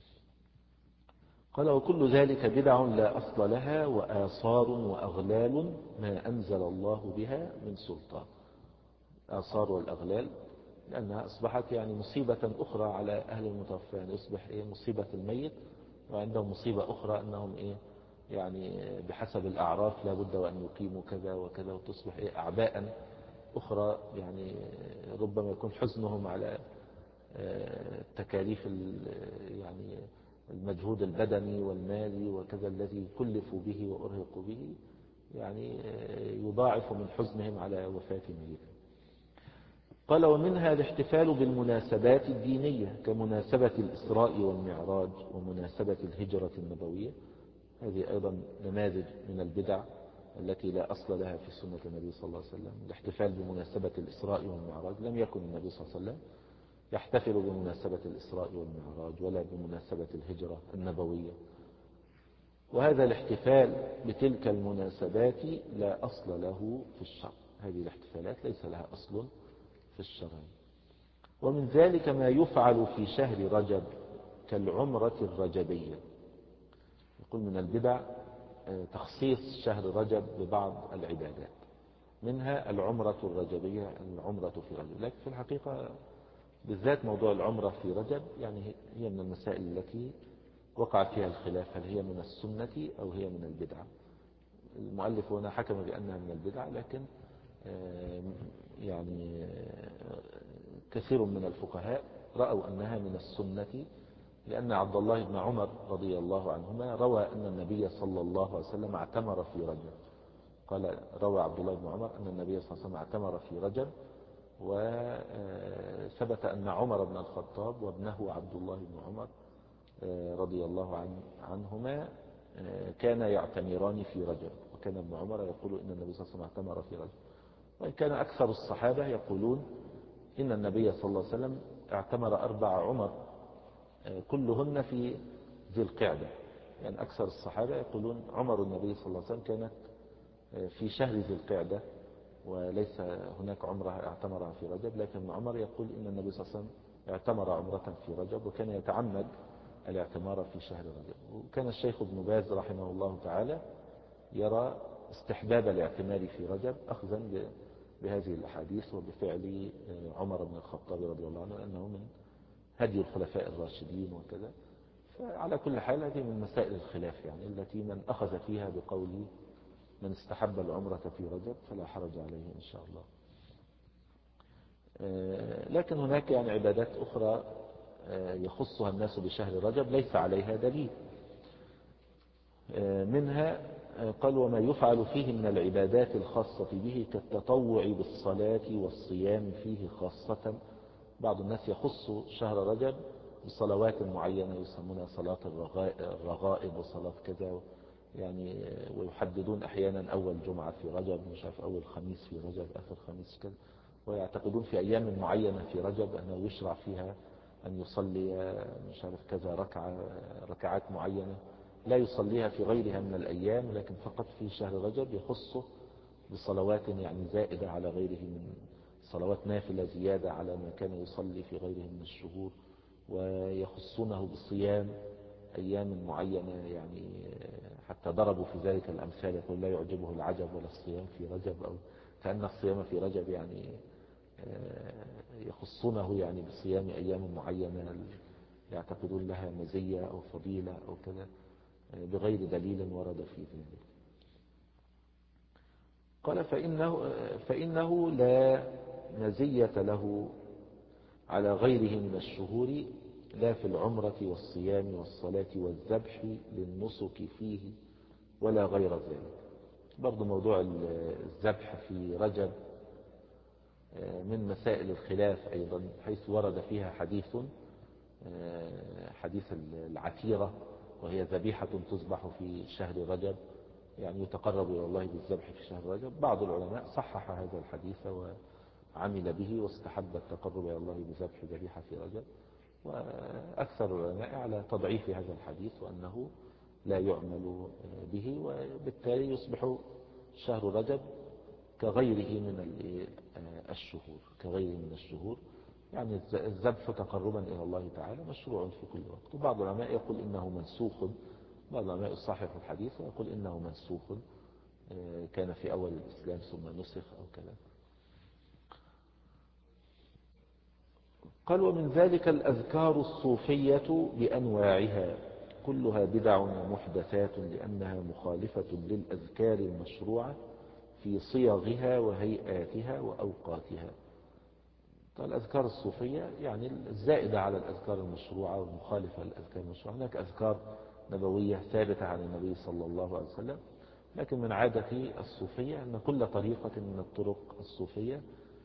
قال وكل ذلك بدع لا أصل لها وآثار وأغلال ما أنزل الله بها من سلطان. آثار والأغلال لأنها أصبحت يعني مصيبة أخرى على أهل المتوفى، يعني يصبح إيه مصيبة الميت، وعندهم مصيبة أخرى أنهم إيه يعني بحسب الأعراف لا بد وأن يقيموا كذا وكذا، وتصبح إيه أعباء أخرى. يعني ربما يكون حزنهم على تكاليف يعني المجهود البدني والمالي وكذا الذي كلفوا به وأرهقوا به، يعني يضاعف من حزنهم على وفاة ميتهم. قال ومنها الاحتفال بالمناسبات الدينية كمناسبة الإسراء والمعراج ومناسبة الهجرة النبوية. هذه أيضا نماذج من البدع التي لا أصل لها في سنة النبي صلى الله عليه وسلم. الاحتفال بمناسبة الإسراء والمعراج، لم يكن النبي صلى الله عليه وسلم يحتفل بمناسبة الإسراء والمعراج ولا بمناسبة الهجرة النبوية. وهذا الاحتفال بتلك المناسبات لا أصل له في الشرع. هذه الاحتفالات ليس لها أصل في الشرع. ومن ذلك ما يفعل في شهر رجب كالعمرة الرجبية. يقول من البدع تخصيص شهر رجب ببعض العبادات، منها العمرة الرجبية، العمرة في رجب. لكن في الحقيقة بالذات موضوع العمرة في رجب يعني هي من المسائل التي وقع فيها الخلاف، هل هي من السنة أو هي من البدعة. المؤلف هنا حكم بأنها من البدعة، لكن يعني كثير من الفقهاء رأوا أنها من السنة، لأن عبد الله بن عمر رضي الله عنهما روى أن النبي صلى الله عليه وسلم اعتمر في رجب. قال روى عبد الله بن عمر أن النبي صلى الله عليه وسلم اعتمر في رجب، وثبت أن عمر بن الخطاب وابنه عبد الله بن عمر رضي الله عنهما كان يعتمران في رجب، وكان ابن عمر يقول إن النبي صلى الله عليه وسلم اعتمر في رجب. وإن كان أكثر الصحابة يقولون إن النبي صلى الله عليه وسلم اعتمر أربع عمر كلهن في ذي القعدة. يعني أكثر الصحابة يقولون عمر النبي صلى الله عليه وسلم كانت في شهر ذي القعدة، وليس هناك عمرة اعتمرها في رجب. لكن ابن عمر يقول إن النبي صلى الله عليه وسلم اعتمر عمرة في رجب، وكان يتعمد الاعتمار في شهر رجب. وكان الشيخ ابن باز رحمه الله تعالى يرى استحباب الاعتمار في رجب أخذا بهذه الأحاديث وبفعل عمر بن الخطاب رضي الله عنه، أنه من هدي الخلفاء الراشدين وكذا. فعلى كل حال هذه من مسائل الخلاف، يعني التي من أخذ فيها بقول من استحب العمرة في رجب فلا حرج عليه إن شاء الله. لكن هناك يعني عبادات أخرى يخصها الناس بشهر رجب ليس عليها دليل. منها قال وما يفعل فيه من العبادات الخاصة به كالتطوع بالصلاة والصيام فيه خاصة. بعض الناس يخص شهر رجب بصلوات معينة يسمونها صلاة الرغائب وصلاة كذا يعني، ويحددون أحيانا أول جمعة في رجب، مش عارف أول خميس في رجب، آخر خميس كذا، ويعتقدون في أيام معينة في رجب أنه يشرع فيها أن يصلي مش عارف كذا ركعة ركعات معينة لا يصليها في غيرها من الأيام، لكن فقط في شهر رجب يخصه بصلوات يعني زائدة على غيره من صلوات نافلة زيادة على ما كان يصلي في غيره من الشهور. ويخصونه بصيام أيام معينة يعني، حتى ضربوا في ذلك الأمثال، يقول لا يعجبه العجب ولا الصيام في رجب، أو كأن الصيام في رجب يعني يخصونه يعني بصيام أيام معينة يعتقدون لها مزية أو فضيلة أو كذا بغير دليل ورد في ذلك. قال فإنه, فإنه لا مزية له على غيره من الشهور لا في العمرة والصيام والصلاة والذبح للنسك فيه ولا غير ذلك. برضو موضوع الذبح في رجب من مسائل الخلاف أيضا، حيث ورد فيها حديث حديث العتيرة، وهي ذبيحة تذبح في شهر رجب يعني يتقرب إلى الله بالذبح في شهر رجب. بعض العلماء صحح هذا الحديث وعمل به واستحب التقرب إلى الله بذبح ذبيحة في رجب، وأكثر العلماء على تضعيف هذا الحديث وأنه لا يعمل به، وبالتالي يصبح شهر رجب كغيره من الشهور كغيره من الشهور يعني الذبح تقربا إلى الله تعالى مشروع في كل وقت. وبعض العلماء يقول إنه منسوخ، بعض العلماء يصحح الحديث ويقول إنه منسوخ كان في أول الإسلام ثم نسخ أو كذا. قال ومن ذلك الأذكار الصوفية بأنواعها كلها بدع ومحدثات لأنها مخالفة للأذكار المشروعة في صيغها وهيئاتها وأوقاتها. الأذكار الصوفية يعني الزائدة على الأذكار المشروعة والمخالفة للأذكار المشروعة. هناك أذكار نبوية ثابتة عن النبي صلى الله عليه وسلم، لكن من عادة الصوفية أن كل طريقة من الطرق الصوفية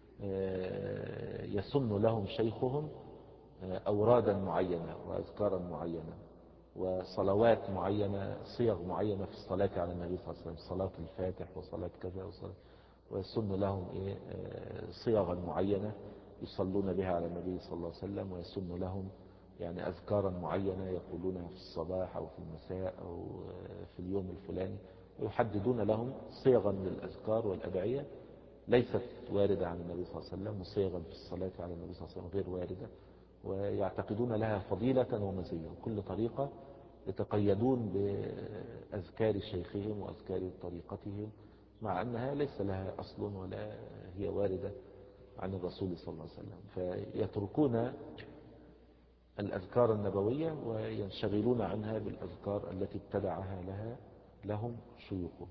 يسن لهم شيخهم أورادا معينة وأذكارا معينة وصلوات معينة، صيغ معينة في الصلاة على النبي صلى الله عليه وسلم، صلاة الفاتح وصلاة كذا وصلاة، ويسن لهم إيه صيغا معينة يصلون بها على النبي صلى الله عليه وسلم، ويسن لهم يعني أذكارا معينة يقولونها في الصباح أو في المساء أو في اليوم الفلاني، ويحددون لهم صيغا للأذكار والأدعية ليست واردة عن النبي صلى الله عليه وسلم، وصيغا في الصلاة على النبي صلى الله عليه وسلم غير واردة، ويعتقدون لها فضيلة ومزية. كل طريقة يتقيدون بأذكار شيخهم وأذكار طريقتهم مع أنها ليس لها أصل ولا هي واردة عن الرسول صلى الله عليه وسلم، فيتركون الأذكار النبوية وينشغلون عنها بالأذكار التي ابتدعها لها لهم شيوخهم،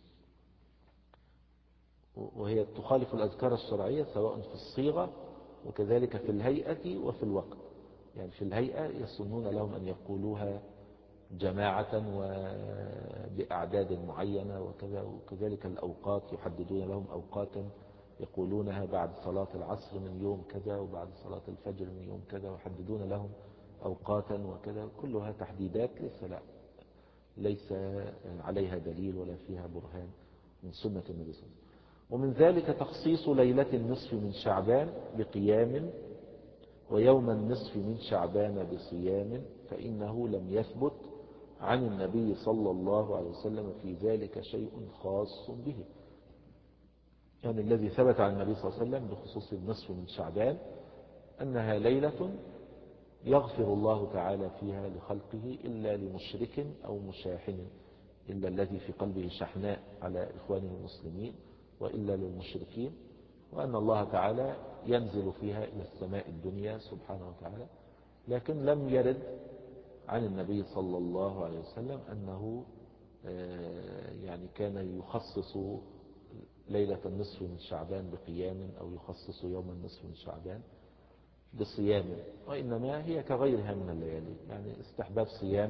وهي تخالف الأذكار الشرعية سواء في الصيغة وكذلك في الهيئة وفي الوقت. يعني في الهيئة يسنون لهم أن يقولوها جماعة وبأعداد معينة وكذا، وكذلك الأوقات يحددون لهم أوقاتا يقولونها بعد صلاة العصر من يوم كذا وبعد صلاة الفجر من يوم كذا، ويحددون لهم أوقاتا وكذا، كلها تحديدات ليس لا ليس عليها دليل ولا فيها برهان من سنة النبي صلى الله عليه وسلم. ومن ذلك تخصيص ليلة النصف من شعبان بقيام ويوم النصف من شعبان بصيام، فإنه لم يثبت عن النبي صلى الله عليه وسلم في ذلك شيء خاص به. يعني الذي ثبت عن النبي صلى الله عليه وسلم بخصوص النصف من شعبان أنها ليلة يغفر الله تعالى فيها لخلقه إلا لمشرك أو مشاحن، إلا الذي في قلبه شحناء على إخوانه المسلمين وإلا للمشركين، وأن الله تعالى ينزل فيها إلى السماء الدنيا سبحانه وتعالى. لكن لم يرد عن النبي صلى الله عليه وسلم أنه يعني كان يخصص ليلة النصف من شعبان بقيام أو يخصص يوم النصف من شعبان بصيام، وإنما هي كغيرها من الليالي، يعني استحباب صيام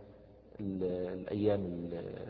الأيام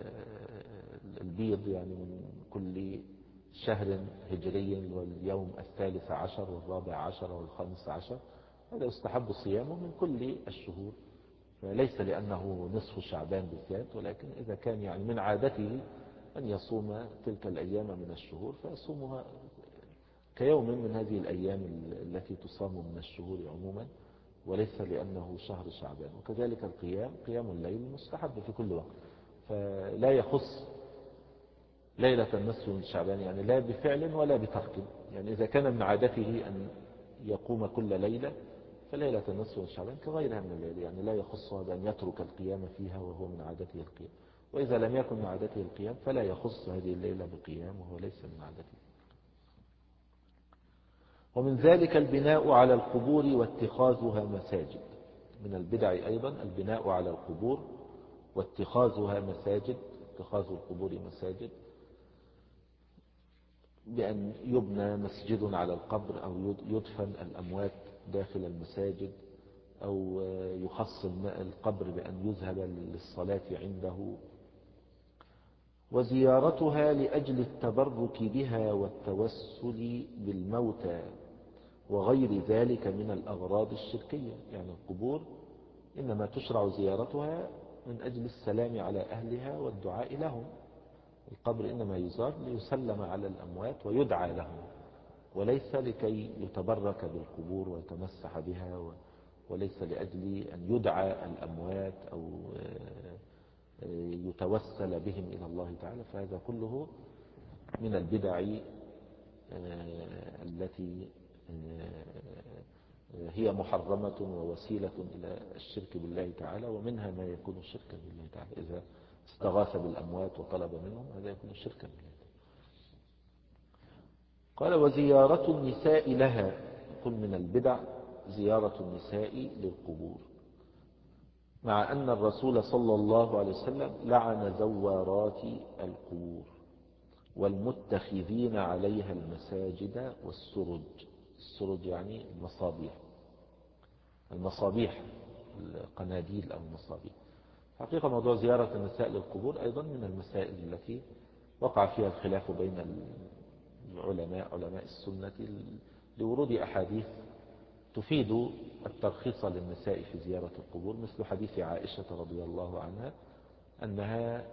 البيض يعني من كل شهر هجري واليوم الثالث عشر والرابع عشر والخامس عشر، هذا يستحب صيامه من كل الشهور، فليس لأنه نصف شعبان بالذات، ولكن إذا كان يعني من عادته أن يصوم تلك الأيام من الشهور فيصومها كيوم من هذه الأيام التي تصام من الشهور عموما، وليس لأنه شهر شعبان. وكذلك القيام، قيام الليل مستحب في كل وقت، فلا يخص ليلة النصف من شعبان، يعني لا بفعل ولا بترك، يعني إذا كان من عادته أن يقوم كل ليلة فليلة النصف من شعبان كغيرها من الليل، يعني لا يخصها بأن يترك القيام فيها وهو من عادته القيام، وإذا لم يكن من عادته القيام فلا يخص هذه الليلة بقيام وهو ليس من عادته. ومن ذلك البناء على القبور واتخاذها مساجد، من البدع أيضا البناء على القبور واتخاذها مساجد، اتخاذ القبور مساجد بأن يبنى مسجد على القبر أو يدفن الأموات داخل المساجد، أو يخص القبر بأن يذهب للصلاة عنده، وزيارتها لأجل التبرك بها والتوسل بالموتى وغير ذلك من الأغراض الشركية. يعني القبور إنما تشرع زيارتها من أجل السلام على أهلها والدعاء لهم، القبر إنما يزار ليسلم على الأموات ويدعى لهم، وليس لكي يتبرك بالقبور ويتمسح بها، وليس لأجل أن يدعى الأموات أو يتوسل بهم إلى الله تعالى، فهذا كله من البدع التي هي محرمة ووسيلة إلى الشرك بالله تعالى، ومنها ما يكون شركا بالله تعالى، إذا استغاث بالأموات وطلب منهم هذا يكون شركا بالله. قال وزيارة النساء لها، كل من البدع زيارة النساء للقبور، مع أن الرسول صلى الله عليه وسلم لعن زوارات القبور والمتخذين عليها المساجد والسرج، السرج يعني المصابيح، المصابيح القناديل أو المصابيح. حقيقة موضوع زيارة النساء للقبور أيضا من المسائل التي وقع فيها الخلاف بين العلماء علماء السنة لورود أحاديث تفيد الترخيص للنساء في زيارة القبور، مثل حديث عائشة رضي الله عنها أنها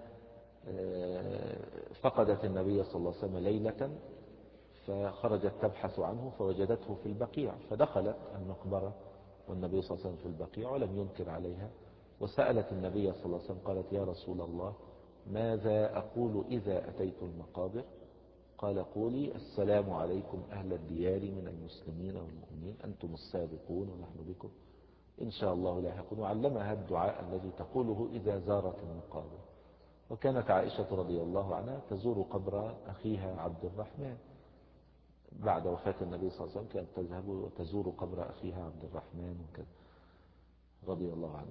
فقدت النبي صلى الله عليه وسلم ليلة فخرجت تبحث عنه فوجدته في البقيع، فدخلت المقبرة والنبي صلى الله عليه وسلم في البقيع ولم ينكر عليها، وسألت النبي صلى الله عليه وسلم قالت يا رسول الله ماذا أقول إذا أتيت المقابر؟ قال قولي السلام عليكم أهل الديار من المسلمين والمؤمنين أنتم السابقون ونحن بكم إن شاء الله لاحقون، وعلمها الدعاء الذي تقوله إذا زارت المقابر. وكانت عائشة رضي الله عنها تزور قبر أخيها عبد الرحمن بعد وفاة النبي صلى الله عليه وسلم، كانت تذهب وتزور قبر أخيها عبد الرحمن وكذا رضي الله عنه.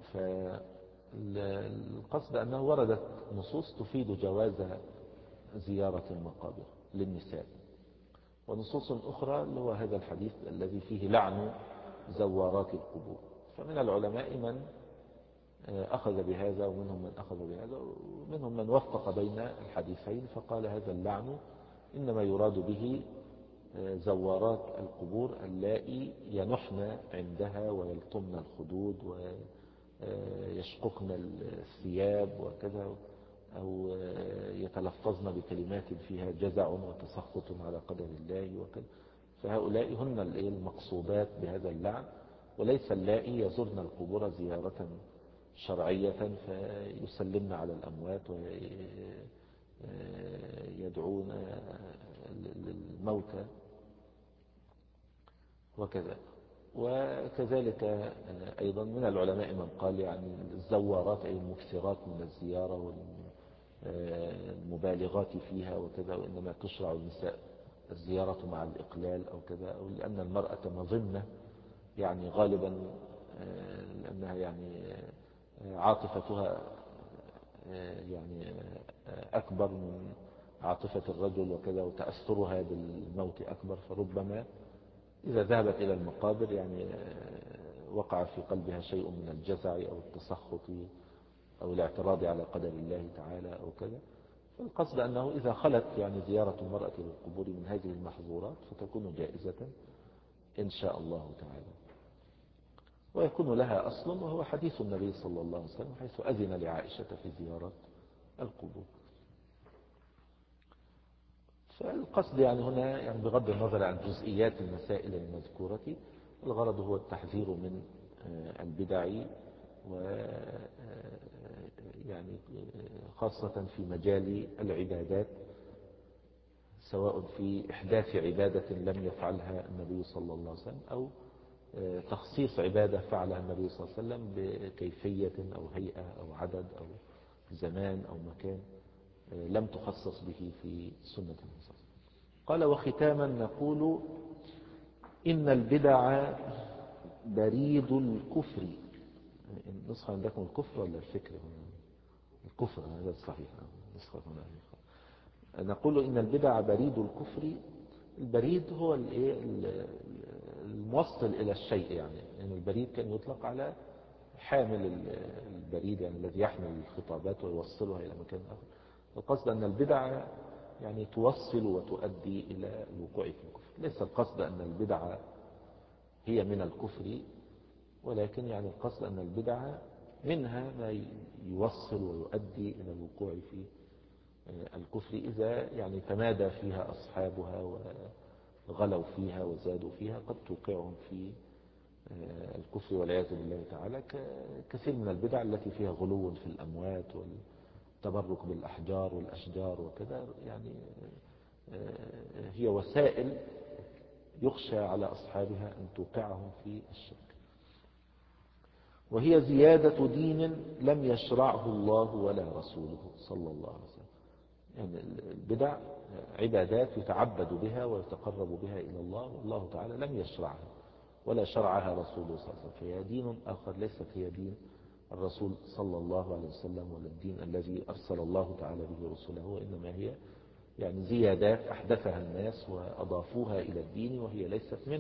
فالقصد أنه وردت نصوص تفيد جواز زيارة المقابر للنساء، ونصوص أخرى اللي هو هذا الحديث الذي فيه لعن زوارات القبور. فمن العلماء من أخذ بهذا ومنهم من أخذ بهذا ومنهم من وفق بين الحديثين، فقال هذا اللعن إنما يراد به زوارات القبور اللائي ينحن عندها ويلطمن الخدود ويشققن الثياب وكذا، أو يتلفظن بكلمات فيها جزع وتسخط على قدر الله وكذا، فهؤلاء هن المقصودات بهذا اللعن، وليس اللائي يزرن القبور زيارة شرعية فيسلمن على الأموات ويدعون للموتى وكذا. وكذلك أيضا من العلماء من قال يعني الزوارات أي المكثرات من الزيارة والمبالغات فيها وكذا، وإنما تشرع النساء الزيارة مع الإقلال أو كذا، أو لأن المرأة مظنة يعني غالبا لأنها يعني عاطفتها يعني أكبر من عاطفة الرجل وكذا وتأثرها بالموت أكبر، فربما إذا ذهبت إلى المقابر يعني وقع في قلبها شيء من الجزع أو التسخط أو الاعتراض على قدر الله تعالى أو كذا. فالقصد أنه إذا خلت يعني زيارة المرأة للقبور من هذه المحظورات فتكون جائزة إن شاء الله تعالى، ويكون لها أصل وهو حديث النبي صلى الله عليه وسلم حيث أذن لعائشة في زيارة القبور. فالقصد يعني هنا يعني بغض النظر عن جزئيات المسائل المذكورة، الغرض هو التحذير من البدع، و يعني خاصة في مجال العبادات، سواء في إحداث عبادة لم يفعلها النبي صلى الله عليه وسلم أو تخصيص عبادة فعلها النبي صلى الله عليه وسلم بكيفية أو هيئة أو عدد أو زمان أو مكان لم تخصص به في سنة النبي. قال وختاما نقول إن البدع بريد الكفر. النسخة عندكم الكفر ولا الفكر؟ الكفر هذا الصحيح. نقول إن البدع بريد الكفر. البريد هو الموصل إلى الشيء، يعني يعني البريد كان يطلق على حامل البريد يعني الذي يحمل الخطابات ويوصلها إلى مكان آخر. القصد أن البدع يعني توصل وتؤدي إلى الوقوع في الكفر. ليس القصد أن البدع هي من الكفر، ولكن يعني القصد أن البدع منها ما يوصل ويؤدي إلى الوقوع في الكفر إذا يعني تمادى فيها أصحابها وغلوا فيها وزادوا فيها، قد توقعهم في الكفر والعياذ بالله تعالى، كثير من البدع التي فيها غلو في الأموات والتبرك بالأحجار والأشجار وكذا، يعني هي وسائل يخشى على أصحابها أن توقعهم في الشرك. وهي زيادة دين لم يشرعه الله ولا رسوله صلى الله عليه وسلم. يعني البدع عبادات يتعبد بها ويتقرب بها إلى الله، والله تعالى لم يشرعها ولا شرعها رسوله صلى الله عليه وسلم، فهي دين آخر ليست هي دين الرسول صلى الله عليه وسلم ولا الدين الذي أرسل الله تعالى به رسوله، وإنما هي يعني زيادات أحدثها الناس وأضافوها إلى الدين وهي ليست منه.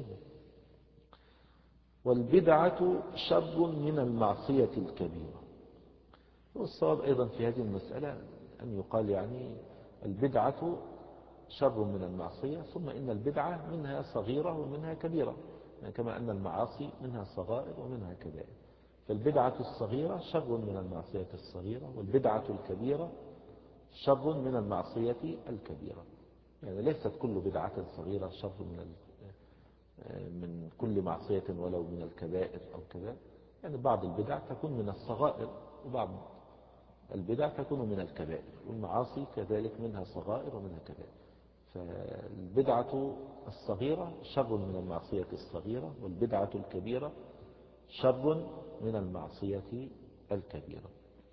والبدعة شر من المعصية الكبيرة. والصواب أيضا في هذه المسألة أن يقال يعني البدعة شر من المعصية، ثم إن البدعة منها صغيرة ومنها كبيرة، يعني كما أن المعاصي منها صغائر ومنها كبائر. فالبدعة الصغيرة شر من المعصية الصغيرة، والبدعة الكبيرة شر من المعصية الكبيرة. يعني ليست كل بدعة صغيرة شر من من كل معصية ولو من الكبائر أو كذا. يعني بعض البدع تكون من الصغائر وبعض البدع تكون من الكبائر، والمعاصي كذلك منها صغائر ومنها كبائر. فالبدعة الصغيرة شر من المعصية الصغيرة، والبدعة الكبيرة شر من المعصية الكبيرة.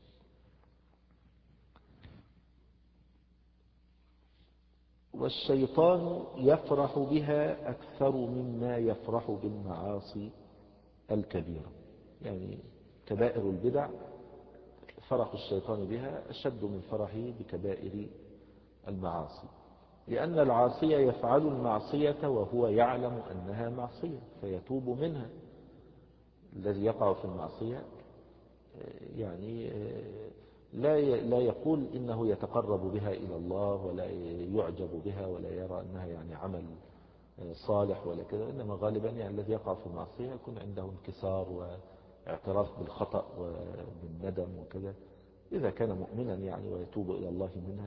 والشيطان يفرح بها أكثر مما يفرح بالمعاصي الكبيرة. يعني كبائر البدع فرح الشيطان بها أشد من فرحه بكبائر المعاصي، لأن العاصي يفعل المعصية وهو يعلم أنها معصية فيتوب منها. الذي يقع في المعصية يعني لا لا يقول إنه يتقرب بها إلى الله ولا يعجب بها ولا يرى أنها يعني عمل صالح ولا كذا، إنما غالبا يعني الذي يقع في المعصية يكون عنده انكسار واعتراف بالخطأ وبالندم وكذا، إذا كان مؤمنا يعني ويتوب إلى الله منها.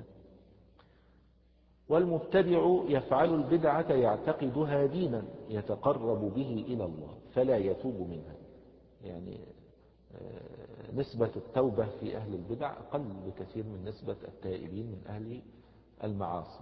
والمبتدع يفعل البدعة يعتقدها دينا يتقرب به إلى الله فلا يتوب منها. يعني نسبة التوبة في أهل البدع أقل بكثير من نسبة التائبين من أهل المعاصي،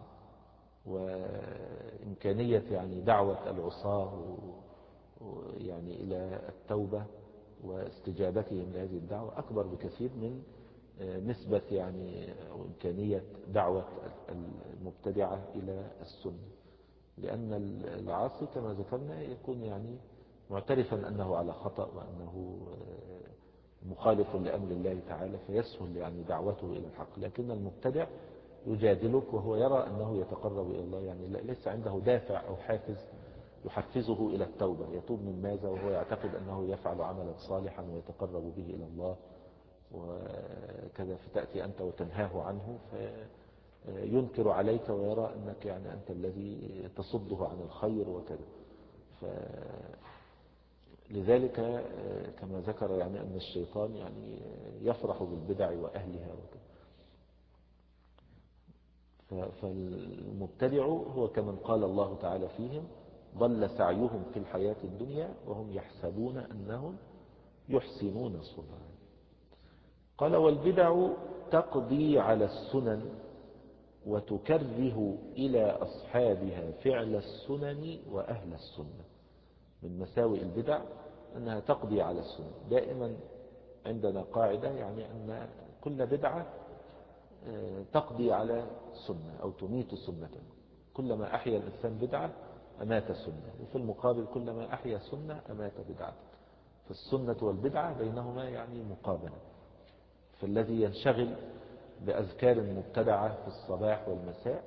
وإمكانية يعني دعوة العصاة يعني إلى التوبة واستجابتهم لهذه الدعوة أكبر بكثير من نسبة يعني أو إمكانية دعوة المبتدعة إلى السنة، لأن العاصي كما ذكرنا يكون يعني معترفا أنه على خطأ وأنه مخالف لأمر الله تعالى فيسهل يعني دعوته إلى الحق، لكن المبتدع يجادلك وهو يرى أنه يتقرب إلى الله، يعني ليس عنده دافع أو حافز يحفزه إلى التوبة. يتوب من ماذا وهو يعتقد أنه يفعل عملا صالحا ويتقرب به إلى الله وكذا، فتأتي أنت وتنهاه عنه فينكر عليك ويرى أنك يعني أنت الذي تصده عن الخير وكذا. لذلك كما ذكر يعني أن الشيطان يعني يفرح بالبدع وأهلها وكذا. فالمبتدع هو كمن قال الله تعالى فيهم ضل سعيهم في الحياة الدنيا وهم يحسبون أنهم يحسنون صنعا. قال والبدع تقضي على السنن وتكره إلى أصحابها فعل السنن وأهل السنة. من مساوئ البدع أنها تقضي على السنن. دائما عندنا قاعدة يعني أن كل بدعة تقضي على سنة أو تميت سنة. كلما أحيا الإنسان بدعة أمات سنة، وفي المقابل كلما أحيا سنة أمات بدعة. فالسنة والبدعة بينهما يعني مقابلة. فالذي ينشغل بأذكار مبتدعة في الصباح والمساء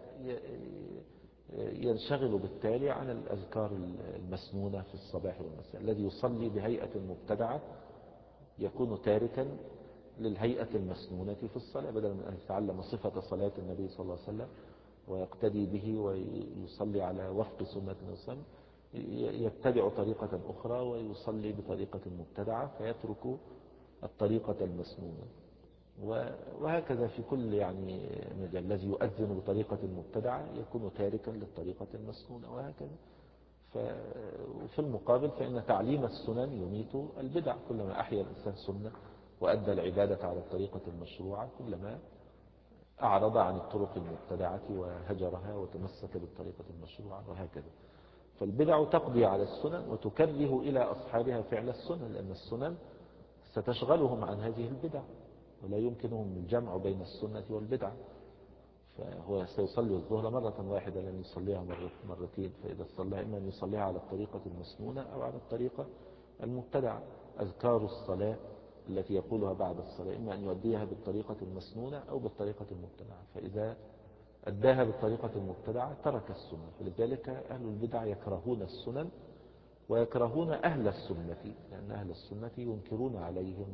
ينشغل بالتالي عن الأذكار المسنونة في الصباح والمساء. الذي يصلي بهيئة مبتدعة يكون تاركا للهيئة المسنونة في الصلاة، بدل من أن يتعلم صفة صلاة النبي صلى الله عليه وسلم ويقتدي به ويصلي على وفق سنة النبي، يبتدع طريقة أخرى ويصلي بطريقة مبتدعة فيترك الطريقة المسنونة. وهكذا في كل يعني مجال. الذي يؤذن بطريقة مبتدعة يكون تاركا للطريقة المسنونة وهكذا. ففي المقابل فإن تعليم السنن يميت البدع. كلما أحيا الإنسان سنة وأدى العبادة على الطريقة المشروعة كلما أعرض عن الطرق المبتدعة وهجرها وتمسك بالطريقة المشروعة وهكذا. فالبدع تقضي على السنن وتكره إلى أصحابها فعل السنن، لأن السنن ستشغلهم عن هذه البدع ولا يمكنهم الجمع بين السنة والبدع. فهو سيصلي الظهر مرة واحدة لن يصليها مرتين، فإذا صلى إما أن يصليها على الطريقة المسنونة أو على الطريقة المبتدعة. أذكار الصلاة التي يقولها بعد الصلاة إما أن يؤديها بالطريقة المسنونة أو بالطريقة المبتدعة. فإذا أداها بالطريقة المبتدعة ترك السنة. فلذلك أهل البدع يكرهون السنن ويكرهون أهل السنة، لأن أهل السنة ينكرون عليهم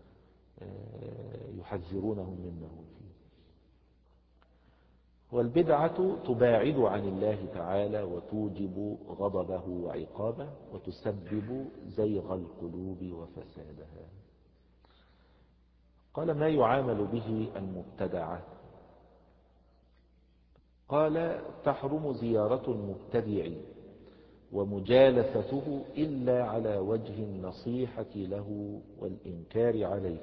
ويحذرونهم مما هم فيه. والبدعة تباعد عن الله تعالى وتوجب غضبه وعقابه وتسبب زيغ القلوب وفسادها. قال ما يعامل به المبتدعة؟ قال تحرم زيارة المبتدع ومجالسته إلا على وجه النصيحة له والإنكار عليه.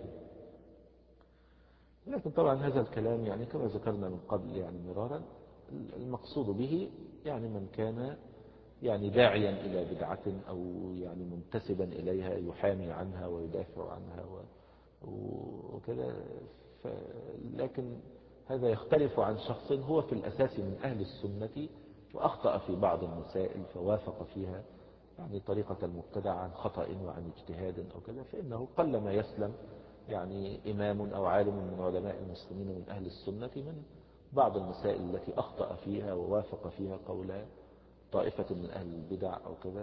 لكن طبعا هذا الكلام يعني كما ذكرنا من قبل يعني مرارا المقصود به يعني من كان يعني داعيا إلى بدعة أو يعني منتسبا إليها يحامي عنها ويدافع عنها وكذا. لكن هذا يختلف عن شخص هو في الأساس من أهل السنة وأخطأ في بعض المسائل فوافق فيها يعني طريقة المبتدع عن خطأ وعن اجتهاد أو كذا، فإنه قلما يسلم يعني إمام أو عالم من علماء المسلمين من أهل السنة من بعض المسائل التي أخطأ فيها ووافق فيها قول طائفة من أهل البدع أو كذا،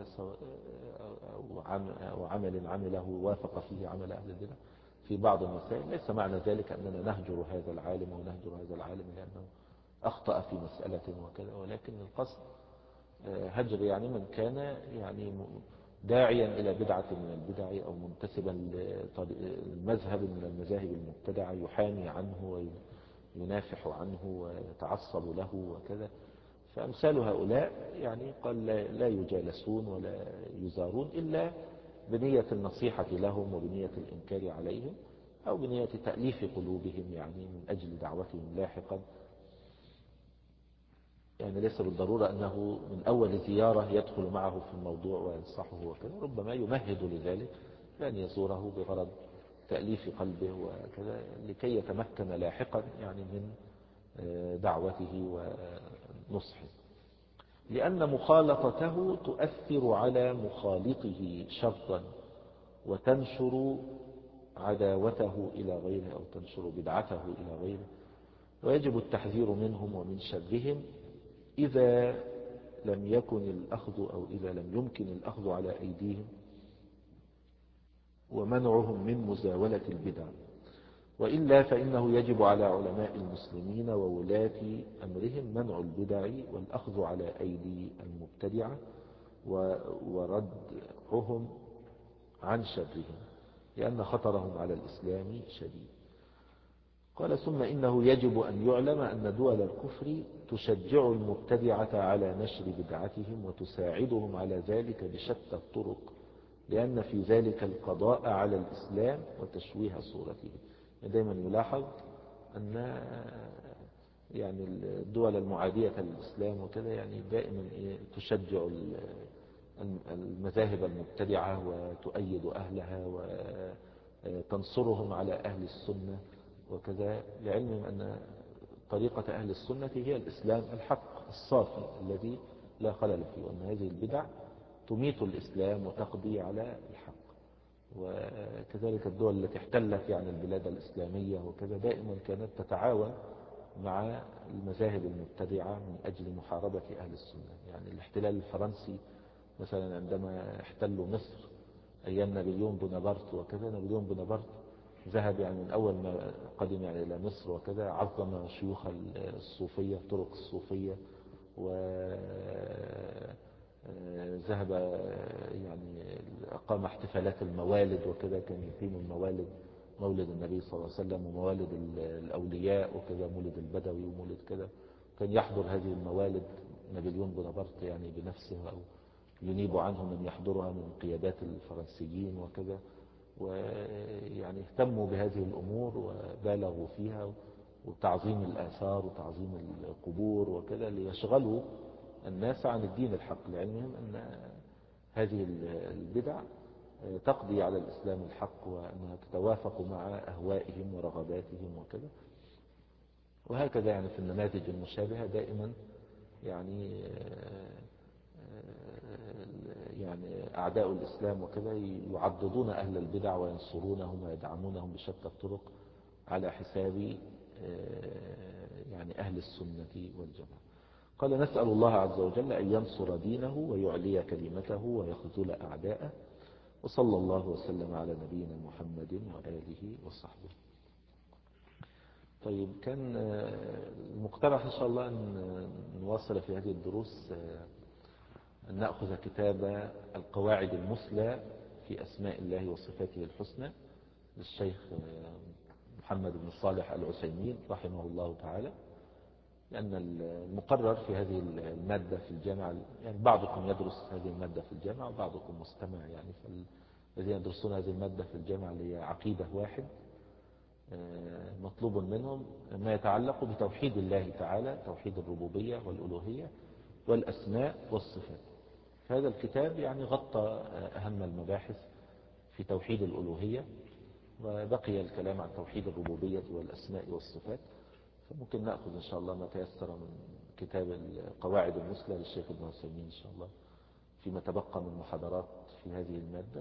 أو عمل عمله وافق فيه عمل أهل البدع في بعض المسائل. ليس معنى ذلك أننا نهجر هذا العالم ونهجر هذا العالم لأنه أخطأ في مسألة وكذا، ولكن القصد هجر يعني من كان يعني داعيا إلى بدعة من البدع أو منتسبا لمذهب من المذاهب المبتدعة يحامي عنه وينافح عنه ويتعصب له وكذا. فأمثال هؤلاء يعني قال لا يجالسون ولا يزارون إلا بنية النصيحة لهم وبنية الإنكار عليهم أو بنية تأليف قلوبهم يعني من أجل دعوتهم لاحقا. يعني ليس بالضرورة أنه من أول زيارة يدخل معه في الموضوع وينصحه وكذا، ربما يمهد لذلك بأن يزوره بغرض تأليف قلبه وكذا لكي يتمكن لاحقا يعني من دعوته ونصحه. لأن مخالطته تؤثر على مخالطه شرا وتنشر عداوته إلى غيره أو تنشر بدعته إلى غيره. ويجب التحذير منهم ومن شرهم إذا لم يكن الأخذ أو إذا لم يمكن الأخذ على أيديهم ومنعهم من مزاولة البدع، وإلا فإنه يجب على علماء المسلمين وولاة أمرهم منع البدع والأخذ على أيدي المبتدعة وردعهم عن شرهم، لأن خطرهم على الإسلام شديد. قال ثم إنه يجب أن يعلم أن دول الكفر تشجع المبتدعة على نشر بدعتهم وتساعدهم على ذلك بشتى الطرق، لأن في ذلك القضاء على الإسلام وتشويه صورته. دائما يلاحظ أن يعني الدول المعادية للإسلام وكذا يعني دائما تشجع المذاهب المبتدعة وتؤيد أهلها وتنصرهم على أهل السنة وكذا، لعلمهم أن طريقة أهل السنة هي الإسلام الحق الصافي الذي لا خلل فيه، وأن هذه البدع تميت الإسلام وتقضي على الحق. وكذلك الدول التي احتلت يعني البلاد الإسلامية وكذا دائما كانت تتعاون مع المذاهب المبتدعة من أجل محاربة أهل السنة. يعني الاحتلال الفرنسي مثلا عندما احتلوا مصر أيام نابليون بونابرت وكذا، نابليون بونابرت ذهب يعني من أول ما قدم يعني إلى مصر وكذا عظم شيوخ الصوفية طرق الصوفية، وذهب يعني أقام احتفالات الموالد وكذا، كان يقيم الموالد مولد النبي صلى الله عليه وسلم وموالد الأولياء وكذا، مولد البدوي ومولد كذا، كان يحضر هذه الموالد نابليون بونابرت يعني بنفسه أو ينيب عنه من يحضرها من قيادات الفرنسيين وكذا، ويعني اهتموا بهذه الأمور وبالغوا فيها وتعظيم الآثار وتعظيم القبور وكذا ليشغلوا الناس عن الدين الحق، لعلمهم أن هذه البدع تقضي على الإسلام الحق وأنها تتوافق مع أهوائهم ورغباتهم وكذا. وهكذا يعني في النماذج المشابهة دائما يعني يعني أعداء الإسلام وكذا يعضدون أهل البدع وينصرونهم ويدعمونهم بشتى الطرق على حساب يعني أهل السنة والجماعة. قال نسأل الله عز وجل أن ينصر دينه ويعلي كلمته ويخذل أعداءه، وصلى الله وسلم على نبينا محمد وآله وصحبه. طيب كان المقترح إن شاء الله أن نواصل في هذه الدروس أن نأخذ كتاب القواعد المثلى في أسماء الله وصفاته الحسنى للشيخ محمد بن صالح العثيمين رحمه الله تعالى، لأن المقرر في هذه المادة في الجامعة يعني بعضكم يدرس هذه المادة في الجامعة وبعضكم مستمع، يعني فالذين يدرسون هذه المادة في الجامعة اللي هي عقيدة واحد مطلوب منهم ما يتعلق بتوحيد الله تعالى، توحيد الربوبية والألوهية والأسماء والصفات. هذا الكتاب يعني غطى أهم المباحث في توحيد الألوهية، وبقي الكلام عن توحيد الربوبية والأسماء والصفات، فممكن نأخذ إن شاء الله ما تيسر من كتاب القواعد المثلى للشيخ ابن عثيمين إن شاء الله فيما تبقى من محاضرات في هذه المادة،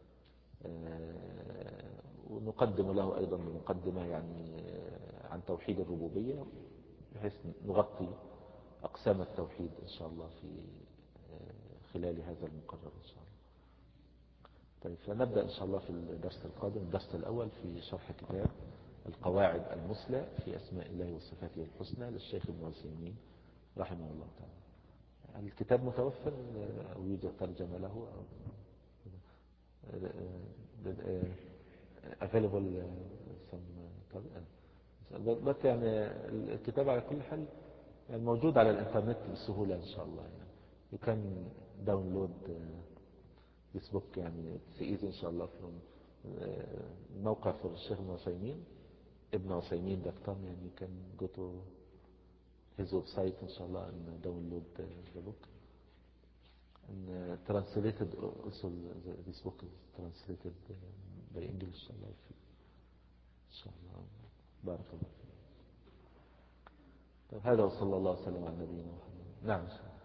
ونقدم له أيضا مقدمة يعني عن توحيد الربوبية بحيث نغطي أقسام التوحيد إن شاء الله في خلال هذا المقرر إن شاء الله. طيب فنبدأ إن شاء الله في الدرس القادم، الدرس الأول في شرح كتاب القواعد المثلى في أسماء الله وصفاته الحسنى للشيخ ابن عثيمين رحمه الله تعالى. الكتاب متوفر أو يوجد ترجمة له أو available some بس يعني الكتاب على كل حال يعني موجود على الانترنت بسهولة إن شاء الله، يعني you can download this book يعني it's easy إن شاء الله from موقع في الشيخ ابن عثيمين ابن عثيمين دوت كوم، يعني you can go to his website إن شاء الله and download the book and translated also this book is translated by English إن شاء الله إن شاء الله بارك الله فيك. طيب هذا وصلى الله وسلم على نبينا محمد. نعم إن شاء الله.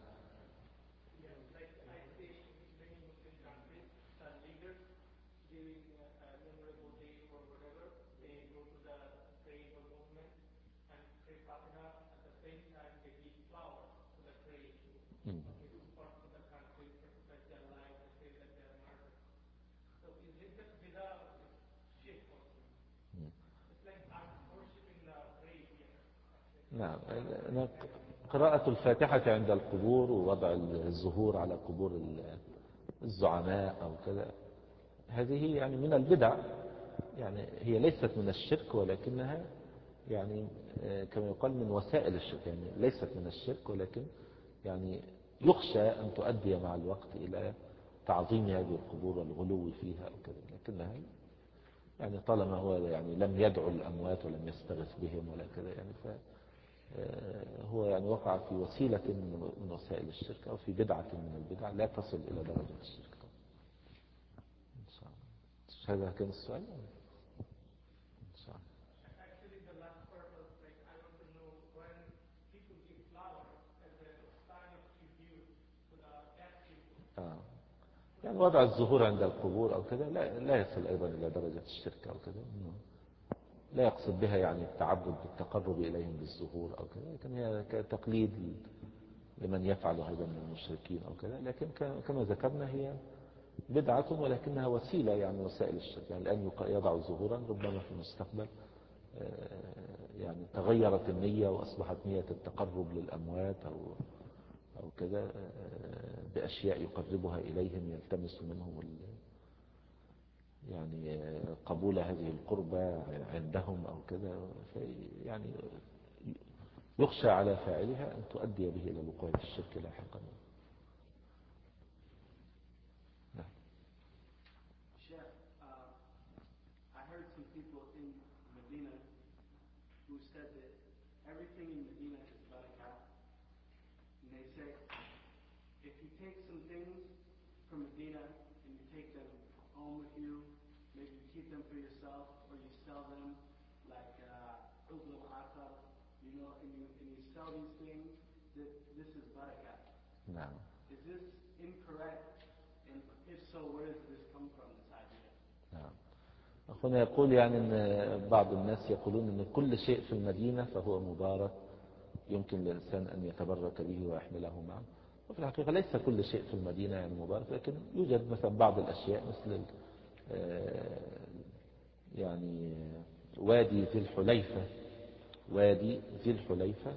نعم. قراءة الفاتحة عند القبور ووضع الزهور على قبور الزعماء أو كذا، هذه يعني من البدع، يعني هي ليست من الشرك ولكنها يعني كما يقال من وسائل الشرك، يعني ليست من الشرك ولكن يعني يخشى أن تؤدي مع الوقت إلى تعظيم هذه القبور والغلو فيها أو كذا، لكنها يعني طالما هو يعني لم يدعو الأموات ولم يستغث بهم ولا كذا، يعني فهو يعني وقع في وسيلة من وسائل الشرك أو في بدعة من البدع لا تصل إلى درجة الشرك. هذا كان السؤال. آه. يعني وضع الزهور عند القبور أو كذا لا, لا يصل أيضا إلى درجة الشرك أو كذا، لا يقصد بها يعني التعبد بالتقرب إليهم بالزهور أو كذا، لكن هي كتقليد لمن يفعل هذا من المشركين أو كذا، لكن كما ذكرنا هي بدعة ولكنها وسيلة يعني وسائل الشرك. يعني الآن يضع زهورا ربما في المستقبل يعني تغيرت النية وأصبحت نية التقرب للأموات أو أو كذا بأشياء يقربها إليهم، يلتمس منهم يعني قبول هذه القربة عندهم أو كذا، يعني يخشى على فاعلها أن تؤدي به إلى الوقوع في الشرك لاحقا. نعم.
Is this incorrect? And if so, where does this come from, this idea?
نعم. أخونا يقول يعني أن بعض الناس يقولون أن كل شيء في المدينة فهو مبارك يمكن للإنسان أن يتبرك به ويحمله معه، وفي الحقيقة ليس كل شيء في المدينة يعني مبارك، لكن يوجد مثلا بعض الأشياء مثل يعني وادي ذي الحليفة، وادي ذي الحليفة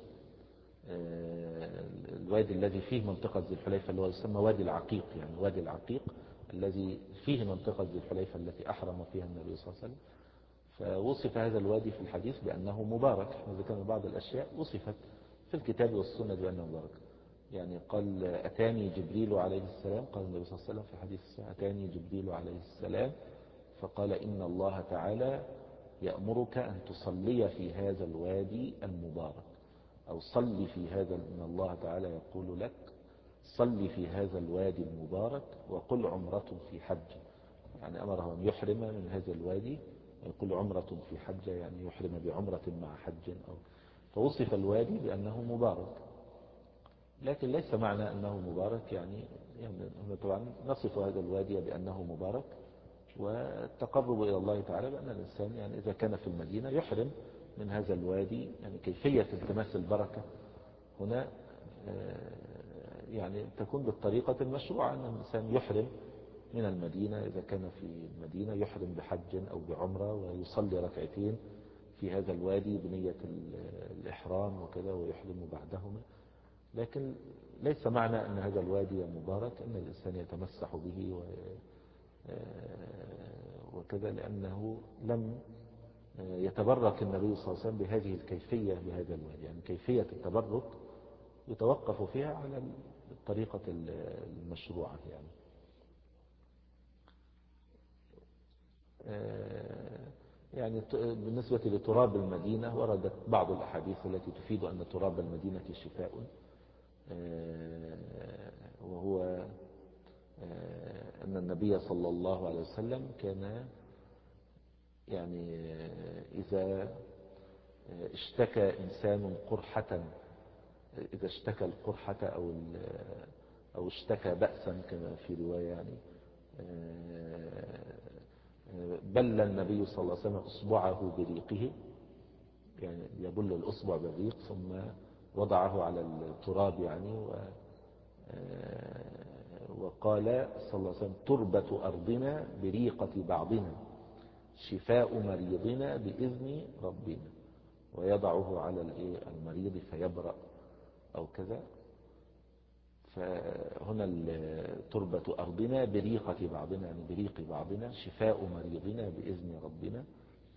الوادي الذي فيه منطقة ذي الحليفة اللي هو يسمى وادي العقيق، يعني وادي العقيق الذي فيه منطقة ذي الحليفة التي أحرم فيها النبي صلى الله عليه وسلم، فوصف هذا الوادي في الحديث بأنه مبارك. ذكرنا بعض الأشياء وصفت في الكتاب والسنة بأنه مبارك، يعني قال أتاني جبريل عليه السلام، قال النبي صلى الله عليه وسلم في حديث أتاني جبريل عليه السلام فقال إن الله تعالى يأمرك أن تصلي في هذا الوادي المبارك، أو صلي في هذا، إن الله تعالى يقول لك صلي في هذا الوادي المبارك وقل عمرة في حج، يعني أمره أن يحرم من هذا الوادي ويقول عمرة في حج، يعني يحرم بعمرة مع حج أو فوصف الوادي بأنه مبارك، لكن ليس معنى أنه مبارك يعني يعني طبعا نصف هذا الوادي بأنه مبارك، والتقرب إلى الله تعالى بأن الإنسان يعني إذا كان في المدينة يحرم من هذا الوادي، يعني كيفية التماس البركة هنا يعني تكون بالطريقة المشروعة، أن الإنسان يحرم من المدينة إذا كان في المدينة يحرم بحج أو بعمرة ويصلي ركعتين في هذا الوادي بنية الإحرام وكذا ويحرم بعدهما، لكن ليس معنى أن هذا الوادي مبارك أن الإنسان يتمسح به وكذا، لأنه لم يتبرك النبي صلى الله عليه وسلم بهذه الكيفية بهذا الوادي، يعني كيفية التبرك يتوقف فيها على الطريقة المشروعة. يعني يعني بالنسبة لتراب المدينة وردت بعض الأحاديث التي تفيد أن تراب المدينة شفاء، وهو أن النبي صلى الله عليه وسلم كان يعني إذا اشتكى إنسان قرحة، إذا اشتكى القرحة أو أو اشتكى بأسا كما في رواية، يعني بل النبي صلى الله عليه وسلم أصبعه بريقه، يعني يبل الأصبع بالريق ثم وضعه على التراب يعني و وقال صلى الله عليه وسلم تربة أرضنا بريقة بعضنا شفاء مريضنا بإذن ربنا، ويضعه على الإيه المريض فيبرأ أو كذا. فهنا تربة أرضنا بريقة بعضنا، يعني بريق بعضنا، شفاء مريضنا بإذن ربنا.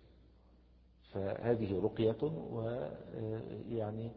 فهذه رقية، ويعني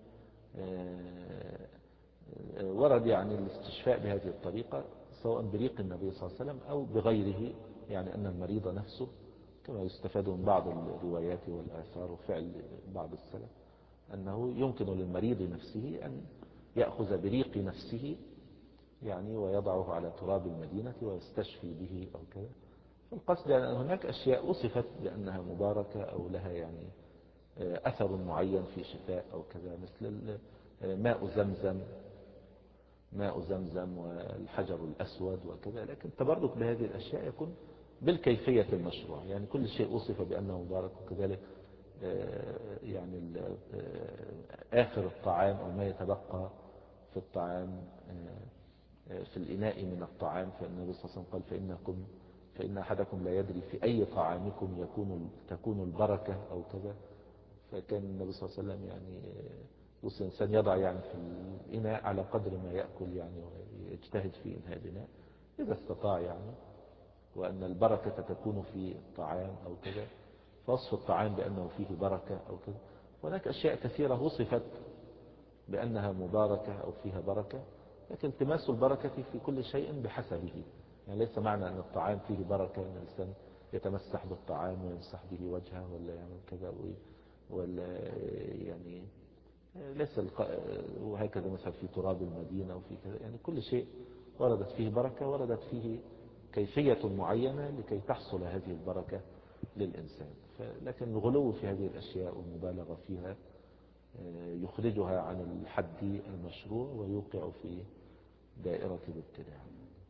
ورد يعني الاستشفاء بهذه الطريقة سواء بريق النبي صلى الله عليه وسلم أو بغيره، يعني أن المريض نفسه كما يستفاد من بعض الروايات والآثار وفعل بعض السلف أنه يمكن للمريض نفسه أن يأخذ بريق نفسه يعني ويضعه على تراب المدينة ويستشفي به أو كذا. القصد أن هناك أشياء وصفت بأنها مباركة أو لها يعني أثر معين في شفاء أو كذا، مثل ماء زمزم ماء زمزم والحجر الأسود وكذا. لكن التبرك بهذه الأشياء يكون بالكيفية المشروع، يعني كل شيء وصف بأنه مبارك، وكذلك يعني آخر الطعام أو ما يتبقى في الطعام في الإناء من الطعام، فإن النبي صلى الله عليه وسلم قال فإنكم فإن أحدكم لا يدري في أي طعامكم يكون تكون البركة أو كذا. فكان النبي صلى الله عليه وسلم يعني يوصي الإنسان يضع يعني في الإناء على قدر ما يأكل يعني، ويجتهد في إنهاء الإناء إذا استطاع يعني، وأن البركة تكون في الطعام أو كذا. فوصف الطعام بأنه فيه بركة أو كذا. هناك أشياء كثيرة وصفت بأنها مباركة أو فيها بركة، لكن التماس البركة في كل شيء بحسبه. يعني ليس معنى أن الطعام فيه بركة أن الإنسان يتمسح بالطعام ويمسح به وجهه ولا يعمل كذا ولا يعني ليس الق... وهكذا مثلا في تراب المدينة وفي كذا. يعني كل شيء وردت فيه بركة، وردت فيه كيفية معينة لكي تحصل هذه البركة للإنسان. لكن الغلو في هذه الأشياء والمبالغة فيها يخرجها عن الحد المشروع ويوقع في دائرة الابتداع.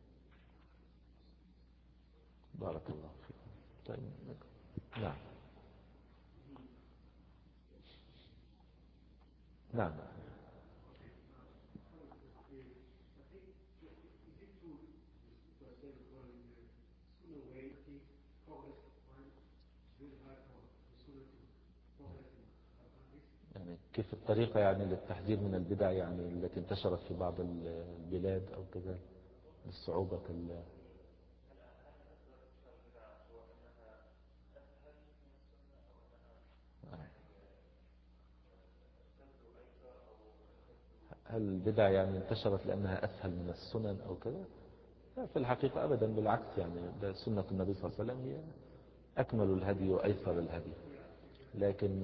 بارك الله فيكم. طيب نعم نعم يعني كيف الطريقة يعني للتحذير من البدع يعني التي انتشرت في بعض البلاد أو كذا بالصعوبة ال هل البدع يعني انتشرت لأنها أسهل من السنن أو كذا؟ لا في الحقيقة أبدا، بالعكس. يعني ده سنة النبي صلى الله عليه وسلم هي أكمل الهدي وأيسر الهدي. لكن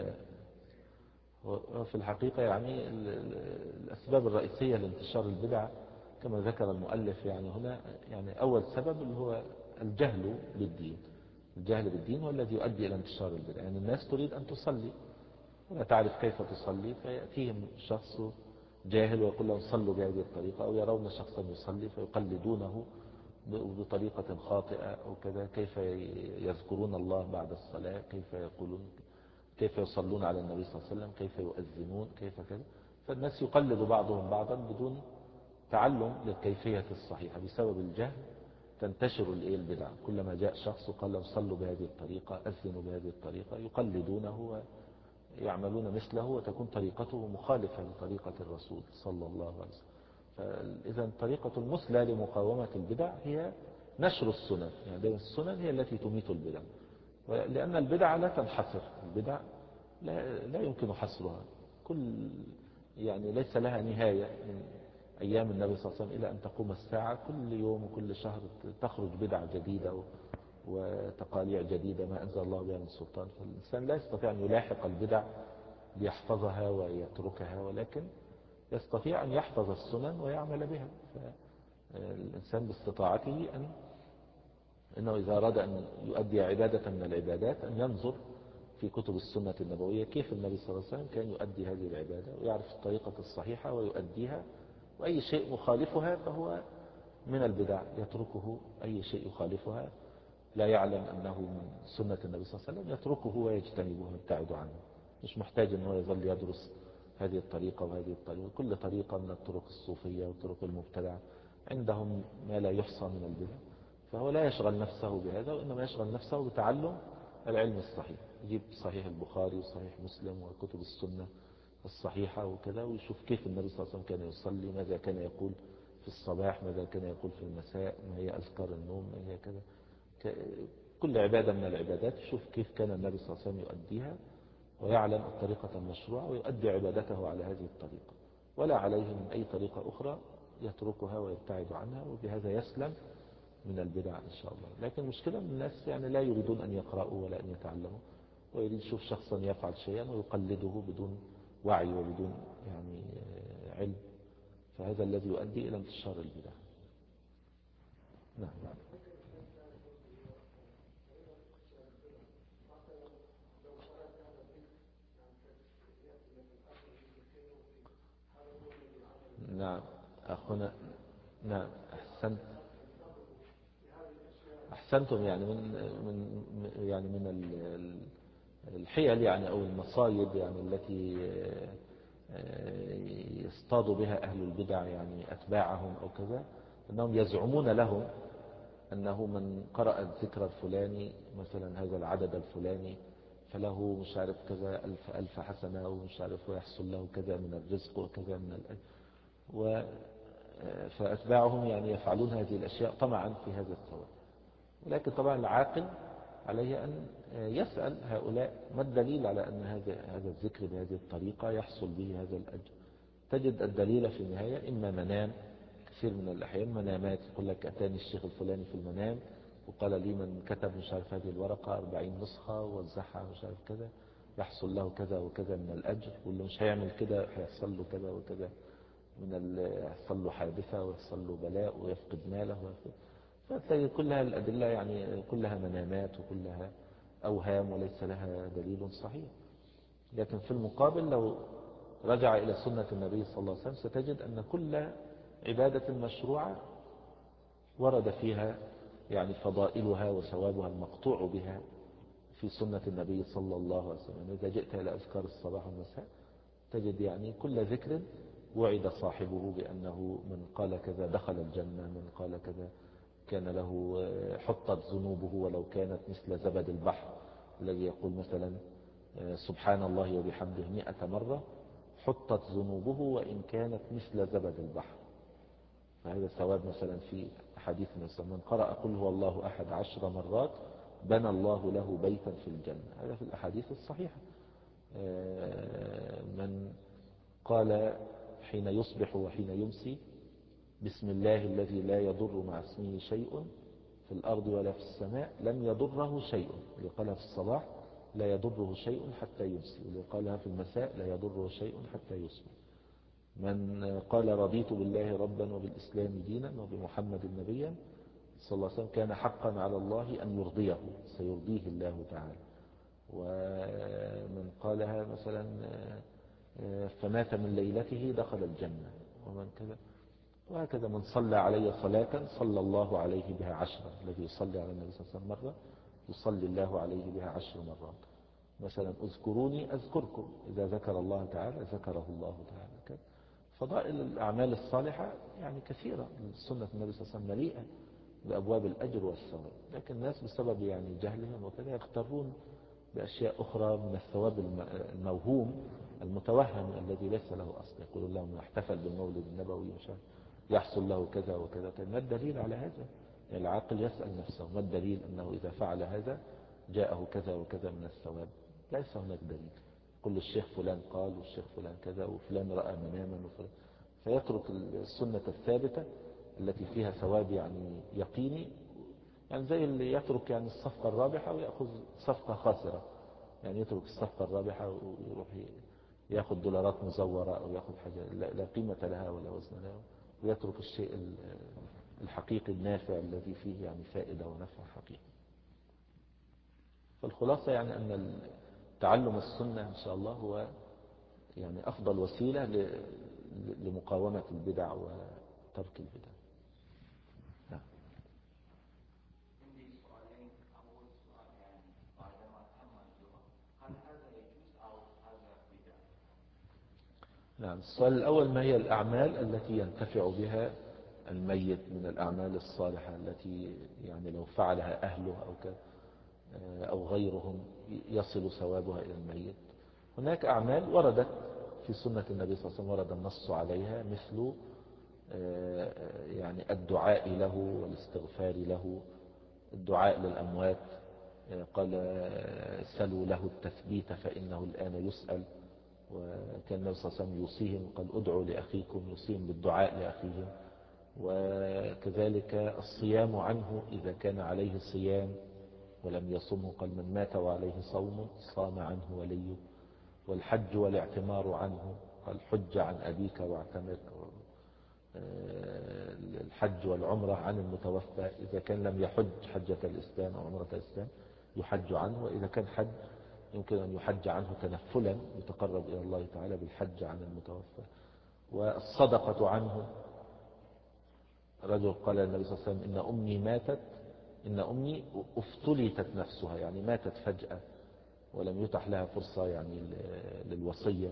في الحقيقة يعني الأسباب الرئيسية لانتشار البدع كما ذكر المؤلف يعني هنا، يعني أول سبب اللي هو الجهل بالدين. الجهل بالدين هو الذي يؤدي إلى انتشار البدع. يعني الناس تريد أن تصلي ولا تعرف كيف تصلي، فيأتيهم شخص جاهل ويقول لهم صلوا بهذه الطريقة، أو يرون شخصا يصلي فيقلدونه بطريقة خاطئة أو كذا. كيف يذكرون الله بعد الصلاة، كيف يقولون، كيف يصلون على النبي صلى الله عليه وسلم، كيف يؤذنون، كيف كذا. فالناس يقلد بعضهم بعضا بدون تعلم للكيفية الصحيحة. بسبب الجهل تنتشر البدع. كلما جاء شخص وقال لهم صلوا بهذه الطريقة، أذنوا بهذه الطريقة، يقلدونه ويعملون مثله، وتكون طريقته مخالفة لطريقة الرسول صلى الله عليه وسلم. فإذا طريقة المثلى لمقاومة البدع هي نشر السنن. يعني السنن هي التي تميت البدع، لأن البدع لا تنحصر. البدع لا, لا يمكن حصرها. كل يعني ليس لها نهاية من أيام النبي صلى الله عليه وسلم إلى أن تقوم الساعة. كل يوم وكل شهر تخرج بدع جديدة وتقاليع جديدة ما أنزل الله بها من سلطان. فالإنسان لا يستطيع أن يلاحق البدع ليحفظها ويتركها، ولكن يستطيع أن يحفظ السنن ويعمل بها. فالإنسان باستطاعته أن إنه إذا أراد أن يؤدي عبادة من العبادات أن ينظر في كتب السنة النبوية كيف النبي صلى الله عليه وسلم كان يؤدي هذه العبادة، ويعرف الطريقة الصحيحة ويؤديها. وأي شيء مخالفها فهو من البدع يتركه. أي شيء يخالفها لا يعلم أنه من سنة النبي صلى الله عليه وسلم يتركه ويجتنبه ويبتعد عنه. مش محتاج أنه يظل يدرس هذه الطريقة وهذه الطريقة. كل طريقة من الطرق الصوفية والطرق المبتدعة عندهم ما لا يحصى من البدع، فهو لا يشغل نفسه بهذا، وإنما يشغل نفسه بتعلم العلم الصحيح. يجيب صحيح البخاري وصحيح مسلم وكتب السنة الصحيحة وكذا، ويشوف كيف النبي صلى الله عليه وسلم كان يصلي، ماذا كان يقول في الصباح، ماذا كان يقول في المساء، ما هي أذكار النوم، ما هي كذا. كل عبادة من العبادات يشوف كيف كان النبي صلى الله عليه وسلم يؤديها، ويعلم الطريقة المشروعة ويؤدي عبادته على هذه الطريقة، ولا عليه من أي طريقة أخرى يتركها ويبتعد عنها، وبهذا يسلم من البدع إن شاء الله. لكن المشكلة من الناس يعني لا يريدون أن يقرأوا ولا أن يتعلموا، ويريد يشوف شخصا يفعل شيئا ويقلده بدون وعي وبدون يعني علم، فهذا الذي يؤدي إلى انتشار البدع. نعم. نعم أخونا، نعم أحسنت أحسنتم. يعني من من يعني من الحيل يعني أو المصايب يعني التي يصطاد بها أهل البدع يعني أتباعهم أو كذا، أنهم يزعمون لهم أنه من قرأ الذكر الفلاني مثلا هذا العدد الفلاني فله مش عارف كذا ألف ألف حسنة، ومش عارف ويحصل له كذا من الرزق وكذا من الأجر، و فأتباعهم يعني يفعلون هذه الأشياء طمعا في هذا الثواب. ولكن طبعا العاقل عليه أن يسأل هؤلاء ما الدليل على أن هذا هذا الذكر بهذه الطريقة يحصل به هذا الأجر. تجد الدليل في النهاية إما منام، كثير من الأحيان منامات، يقول لك أتاني الشيخ الفلاني في المنام وقال لي من كتب مش عارف هذه الورقة أربعين نسخة ووزعها مش عارف كذا يحصل له كذا وكذا من الأجر، واللي مش هيعمل كده هيحصل له كذا وكذا من يحصل له حادثة ويحصل له بلاء ويفقد ماله ويفقد. فتلاقي كلها الأدلة يعني كلها منامات وكلها أوهام وليس لها دليل صحيح. لكن في المقابل لو رجع إلى سنة النبي صلى الله عليه وسلم ستجد أن كل عبادة مشروعة ورد فيها يعني فضائلها وثوابها المقطوع بها في سنة النبي صلى الله عليه وسلم. إذا جئت إلى أذكار الصباح والمساء تجد يعني كل ذكر وعد صاحبه بأنه من قال كذا دخل الجنة، من قال كذا كان له حطت ذنوبه ولو كانت مثل زبد البحر، الذي يقول مثلا سبحان الله وبحمده مئة مرة حطت ذنوبه وإن كانت مثل زبد البحر. فهذا ثواب مثلا في حديث مثلا من قرأ قل هو الله أحد عشر مرات بنى الله له بيتا في الجنة، هذا في الأحاديث الصحيحة. من قال حين يصبح وحين يمسي بسم الله الذي لا يضر مع اسمه شيء في الأرض ولا في السماء لم يضره شيء، اللي قالها في الصباح لا يضره شيء حتى يمسي، واللي قالها في المساء لا يضره شيء حتى يصبح. من قال رضيت بالله ربا وبالإسلام دينا وبمحمد نبيا صلى الله عليه وسلم كان حقا على الله أن يرضيه، سيرضيه الله تعالى. ومن قالها مثلا فمات من ليلته دخل الجنة، ومن كذا وهكذا. من صلى علي صلاة صلى الله عليه بها عشرة، الذي يصلي على النبي صلى الله عليه وسلم مرة يصلي الله عليه بها عشر مرات. مثلا اذكروني أذكركم، إذا ذكر الله تعالى ذكره الله تعالى كذا. فضائل الأعمال الصالحة يعني كثيرة، سنة النبي صلى الله عليه وسلم مليئة بأبواب الأجر والثواب، لكن الناس بسبب يعني جهلهم وكذا يختارون بأشياء أخرى من الثواب الموهوم المتوهم الذي ليس له أصل. يقول لهم احتفل بالمولد النبوي مش يحصل له كذا وكذا. ما الدليل على هذا؟ يعني العاقل يسأل نفسه ما الدليل أنه إذا فعل هذا جاءه كذا وكذا من الثواب؟ ليس هناك دليل. كل الشيخ فلان قال والشيخ فلان كذا وفلان رأى مناما وفلان، فيترك السنة الثابتة التي فيها ثواب يعني يقيني، يعني زي اللي يترك يعني الصفقة الرابحة ويأخذ صفقة خاسرة. يعني يترك الصفقة الرابحة ويروح يأخذ دولارات مزورة أو يأخذ حاجة لا قيمة لها ولا وزن لها، ويترك الشيء الحقيقي النافع الذي فيه يعني فائدة ونفع حقيقي. فالخلاصة يعني أن تعلم السنة إن شاء الله هو يعني أفضل وسيلة لمقاومة البدع وترك البدع. نعم. نعم. السؤال الأول ما هي الأعمال التي ينتفع بها الميت من الأعمال الصالحة التي يعني لو فعلها أهله أو أو غيرهم يصل ثوابها إلى الميت. هناك أعمال وردت في سنة النبي صلى الله عليه وسلم ورد النص عليها، مثل يعني الدعاء له والاستغفار له، الدعاء للأموات، قال سلوا له التثبيت فإنه الآن يسأل. وكان النبي صلى الله عليه وسلم يوصيهم، قال ادعوا لأخيكم، يوصيهم بالدعاء لأخيهم. وكذلك الصيام عنه إذا كان عليه صيام ولم يصمه، قال من مات وعليه صوم صام عنه وليه. والحج والاعتمار عنه، قال حج عن أبيك واعتمر. الحج والعمرة عن المتوفى إذا كان لم يحج حجة الإسلام أو عمرة الإسلام يحج عنه، وإذا كان حج يمكن أن يحج عنه تنفلا يتقرب إلى الله تعالى بالحج عن المتوفى. والصدقة عنه، رجل قال النبي صلى الله عليه وسلم إن أمي ماتت، إن أمي افتلتت نفسها، يعني ماتت فجأة ولم يتح لها فرصة يعني للوصية،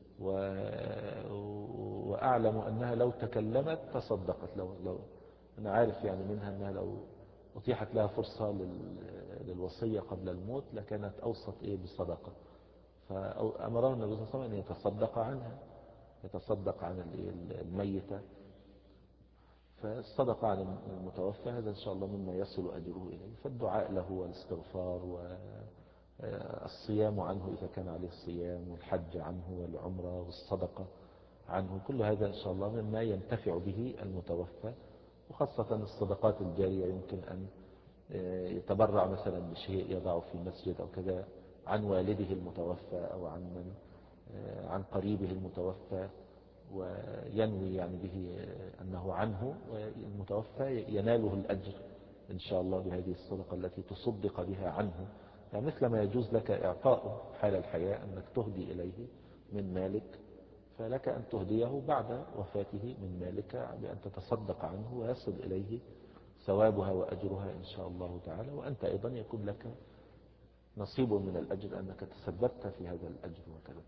وأعلم أنها لو تكلمت تصدقت. لو, لو أنا عارف يعني منها أنها لو أتيحت لها فرصة للوصية قبل الموت لكانت أوصت إيه بالصدقة. فأمره النبي صلى الله عليه وسلم أن يتصدق عنها، يتصدق عن الميتة. فالصدقة عن المتوفى هذا إن شاء الله مما يصل أجره إليه. فالدعاء له والاستغفار والصيام عنه إذا كان عليه الصيام، والحج عنه والعمرة والصدقة عنه، كل هذا إن شاء الله مما ينتفع به المتوفى. وخاصة الصدقات الجارية يمكن أن يتبرع مثلا بشيء يضع في مسجد أو كذا عن والده المتوفى أو عن من عن قريبه المتوفى، وينوي يعني به أنه عنه، والمتوفى يناله الأجر إن شاء الله بهذه الصدقة التي تصدق بها عنه. يعني مثل ما يجوز لك إعطاءه حال الحياة أنك تهدي إليه من مالك، فلك أن تهديه بعد وفاته من مالك بأن تتصدق عنه ويصل إليه ثوابها وأجرها إن شاء الله تعالى. وأنت أيضا يكون لك نصيب من الأجر أنك تسببت في هذا الأجر وكذا.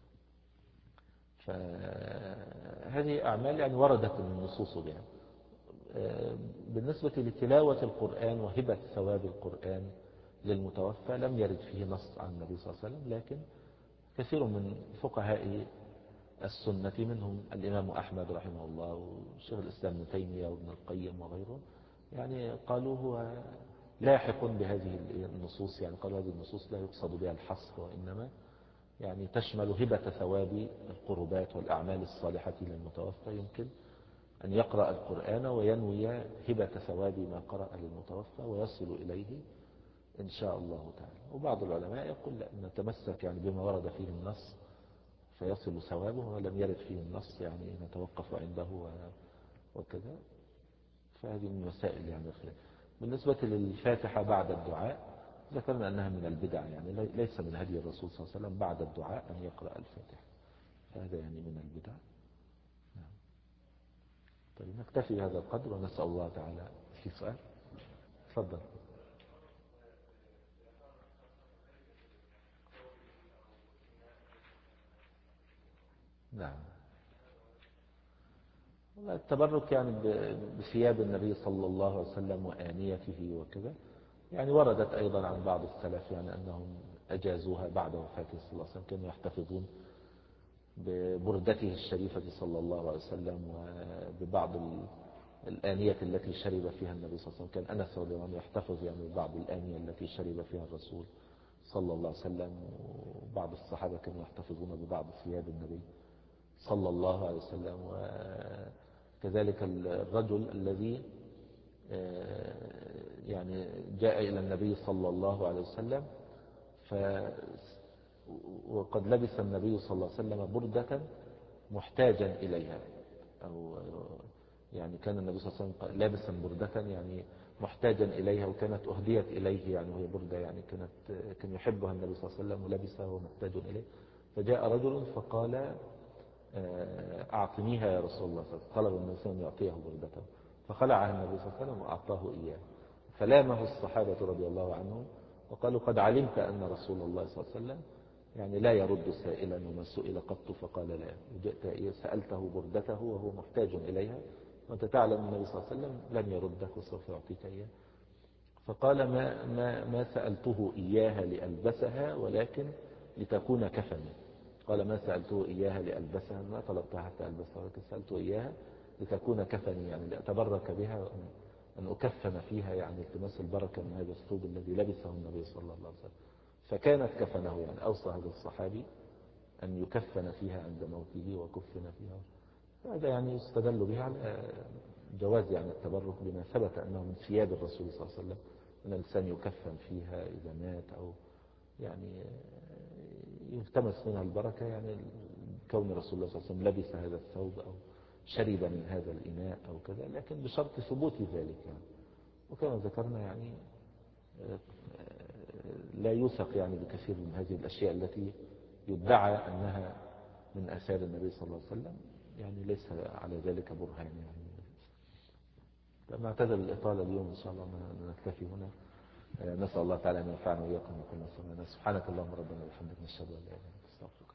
فهذه أعمال يعني وردت النصوص بها. بالنسبة لتلاوة القرآن وهبة ثواب القرآن للمتوفى لم يرد فيه نص عن النبي صلى الله عليه وسلم، لكن كثير من فقهاء السنة منهم الإمام أحمد رحمه الله وشيخ الإسلام ابن تيمية وابن القيم وغيرهم يعني قالوا هو لاحق بهذه النصوص. يعني قالوا هذه النصوص لا يقصد بها الحصر، وإنما يعني تشمل هبة ثواب القربات والأعمال الصالحة للمتوفى. يمكن أن يقرأ القرآن وينوي هبة ثواب ما قرأ للمتوفى ويصل إليه إن شاء الله تعالى. وبعض العلماء يقول لا، نتمسك يعني بما ورد فيه النص فيصل ثوابه، ولم يرد فيه النص يعني نتوقف عنده وكذا. فهذه من مسائل يعني الخلاف. بالنسبة للفاتحة بعد الدعاء ذكرنا أنها من البدع، يعني ليس من هدي الرسول صلى الله عليه وسلم بعد الدعاء أن يقرأ الفاتحة، هذا يعني من البدع. نعم. طيب نكتفي هذا القدر ونسأل الله تعالى. في سؤال؟ تفضل. نعم. التبرك يعني بثياب النبي صلى الله عليه وسلم وآنيته وكذا يعني وردت أيضا عن بعض السلف يعني أنهم أجازوها بعد وفاته صلى الله عليه وسلم. كانوا يحتفظون ببردته الشريفة صلى الله عليه وسلم وببعض الآنية التي شرب فيها النبي صلى الله عليه وسلم. كان أنس رضي الله عنه يحتفظ يعني ببعض الآنية التي شرب فيها الرسول صلى الله عليه وسلم. وبعض الصحابة كانوا يحتفظون ببعض ثياب النبي صلى الله عليه وسلم. وكذلك الرجل الذي يعني جاء إلى النبي صلى الله عليه وسلم ف وقد لبس النبي صلى الله عليه وسلم بردة محتاجا إليها، أو يعني كان النبي صلى الله عليه وسلم لابسا بردة يعني محتاجا إليها، وكانت أهديت إليه يعني وهي بردة يعني كانت كان يحبها النبي صلى الله عليه وسلم ولبسها ومحتاج إليه. فجاء رجل فقال أعطنيها يا رسول الله، طلب النبي صلى الله عليه وسلم يعطيه بردته، فخلعها النبي صلى الله عليه وسلم وأعطاه إياه. فلامه الصحابة رضي الله عنهم وقالوا قد علمت أن رسول الله صلى الله عليه وسلم يعني لا يرد سائلا وما سئل قط. فقال لا، جئت سألته بردته وهو محتاج إليها وأنت تعلم النبي صلى الله عليه وسلم لن يردك وسوف يعطيك إياه. فقال ما, ما, ما سألته إياها لألبسها ولكن لتكون كفني. قال ما سألته إياها لألبسها، ما طلبتها حتى ألبسها، ولكن سألته إياها لتكون كفني، يعني لأتبرك بها وأن أن أكفن فيها، يعني التماس البركة من هذا الثوب الذي لبسه النبي صلى الله عليه وسلم. فكانت كفنه، يعني أوصى هذا الصحابي أن يكفن فيها عند موته وكفن فيها. هذا يعني يستدل به على جواز يعني التبرك بما ثبت أنه من ثياب الرسول صلى الله عليه وسلم، أن الإنسان يكفن فيها إذا مات، أو يعني يلتمس منها البركة، يعني كون رسول الله صلى الله عليه وسلم لبس هذا الثوب أو شرب من هذا الإناء أو كذا، لكن بشرط ثبوت ذلك يعني. وكما ذكرنا يعني لا يوثق يعني بكثير من هذه الأشياء التي يدعى أنها من آثار النبي صلى الله عليه وسلم، يعني ليس على ذلك برهان يعني. نعتذر الإطالة اليوم، إن شاء الله نكتفي هنا. نسأل الله تعالى أن ينفعنا وإياكم وكل ما سمعنا. سبحانك اللهم ربنا وبحمدك، نشهد أن لا إله إلا أنت، نستغفرك.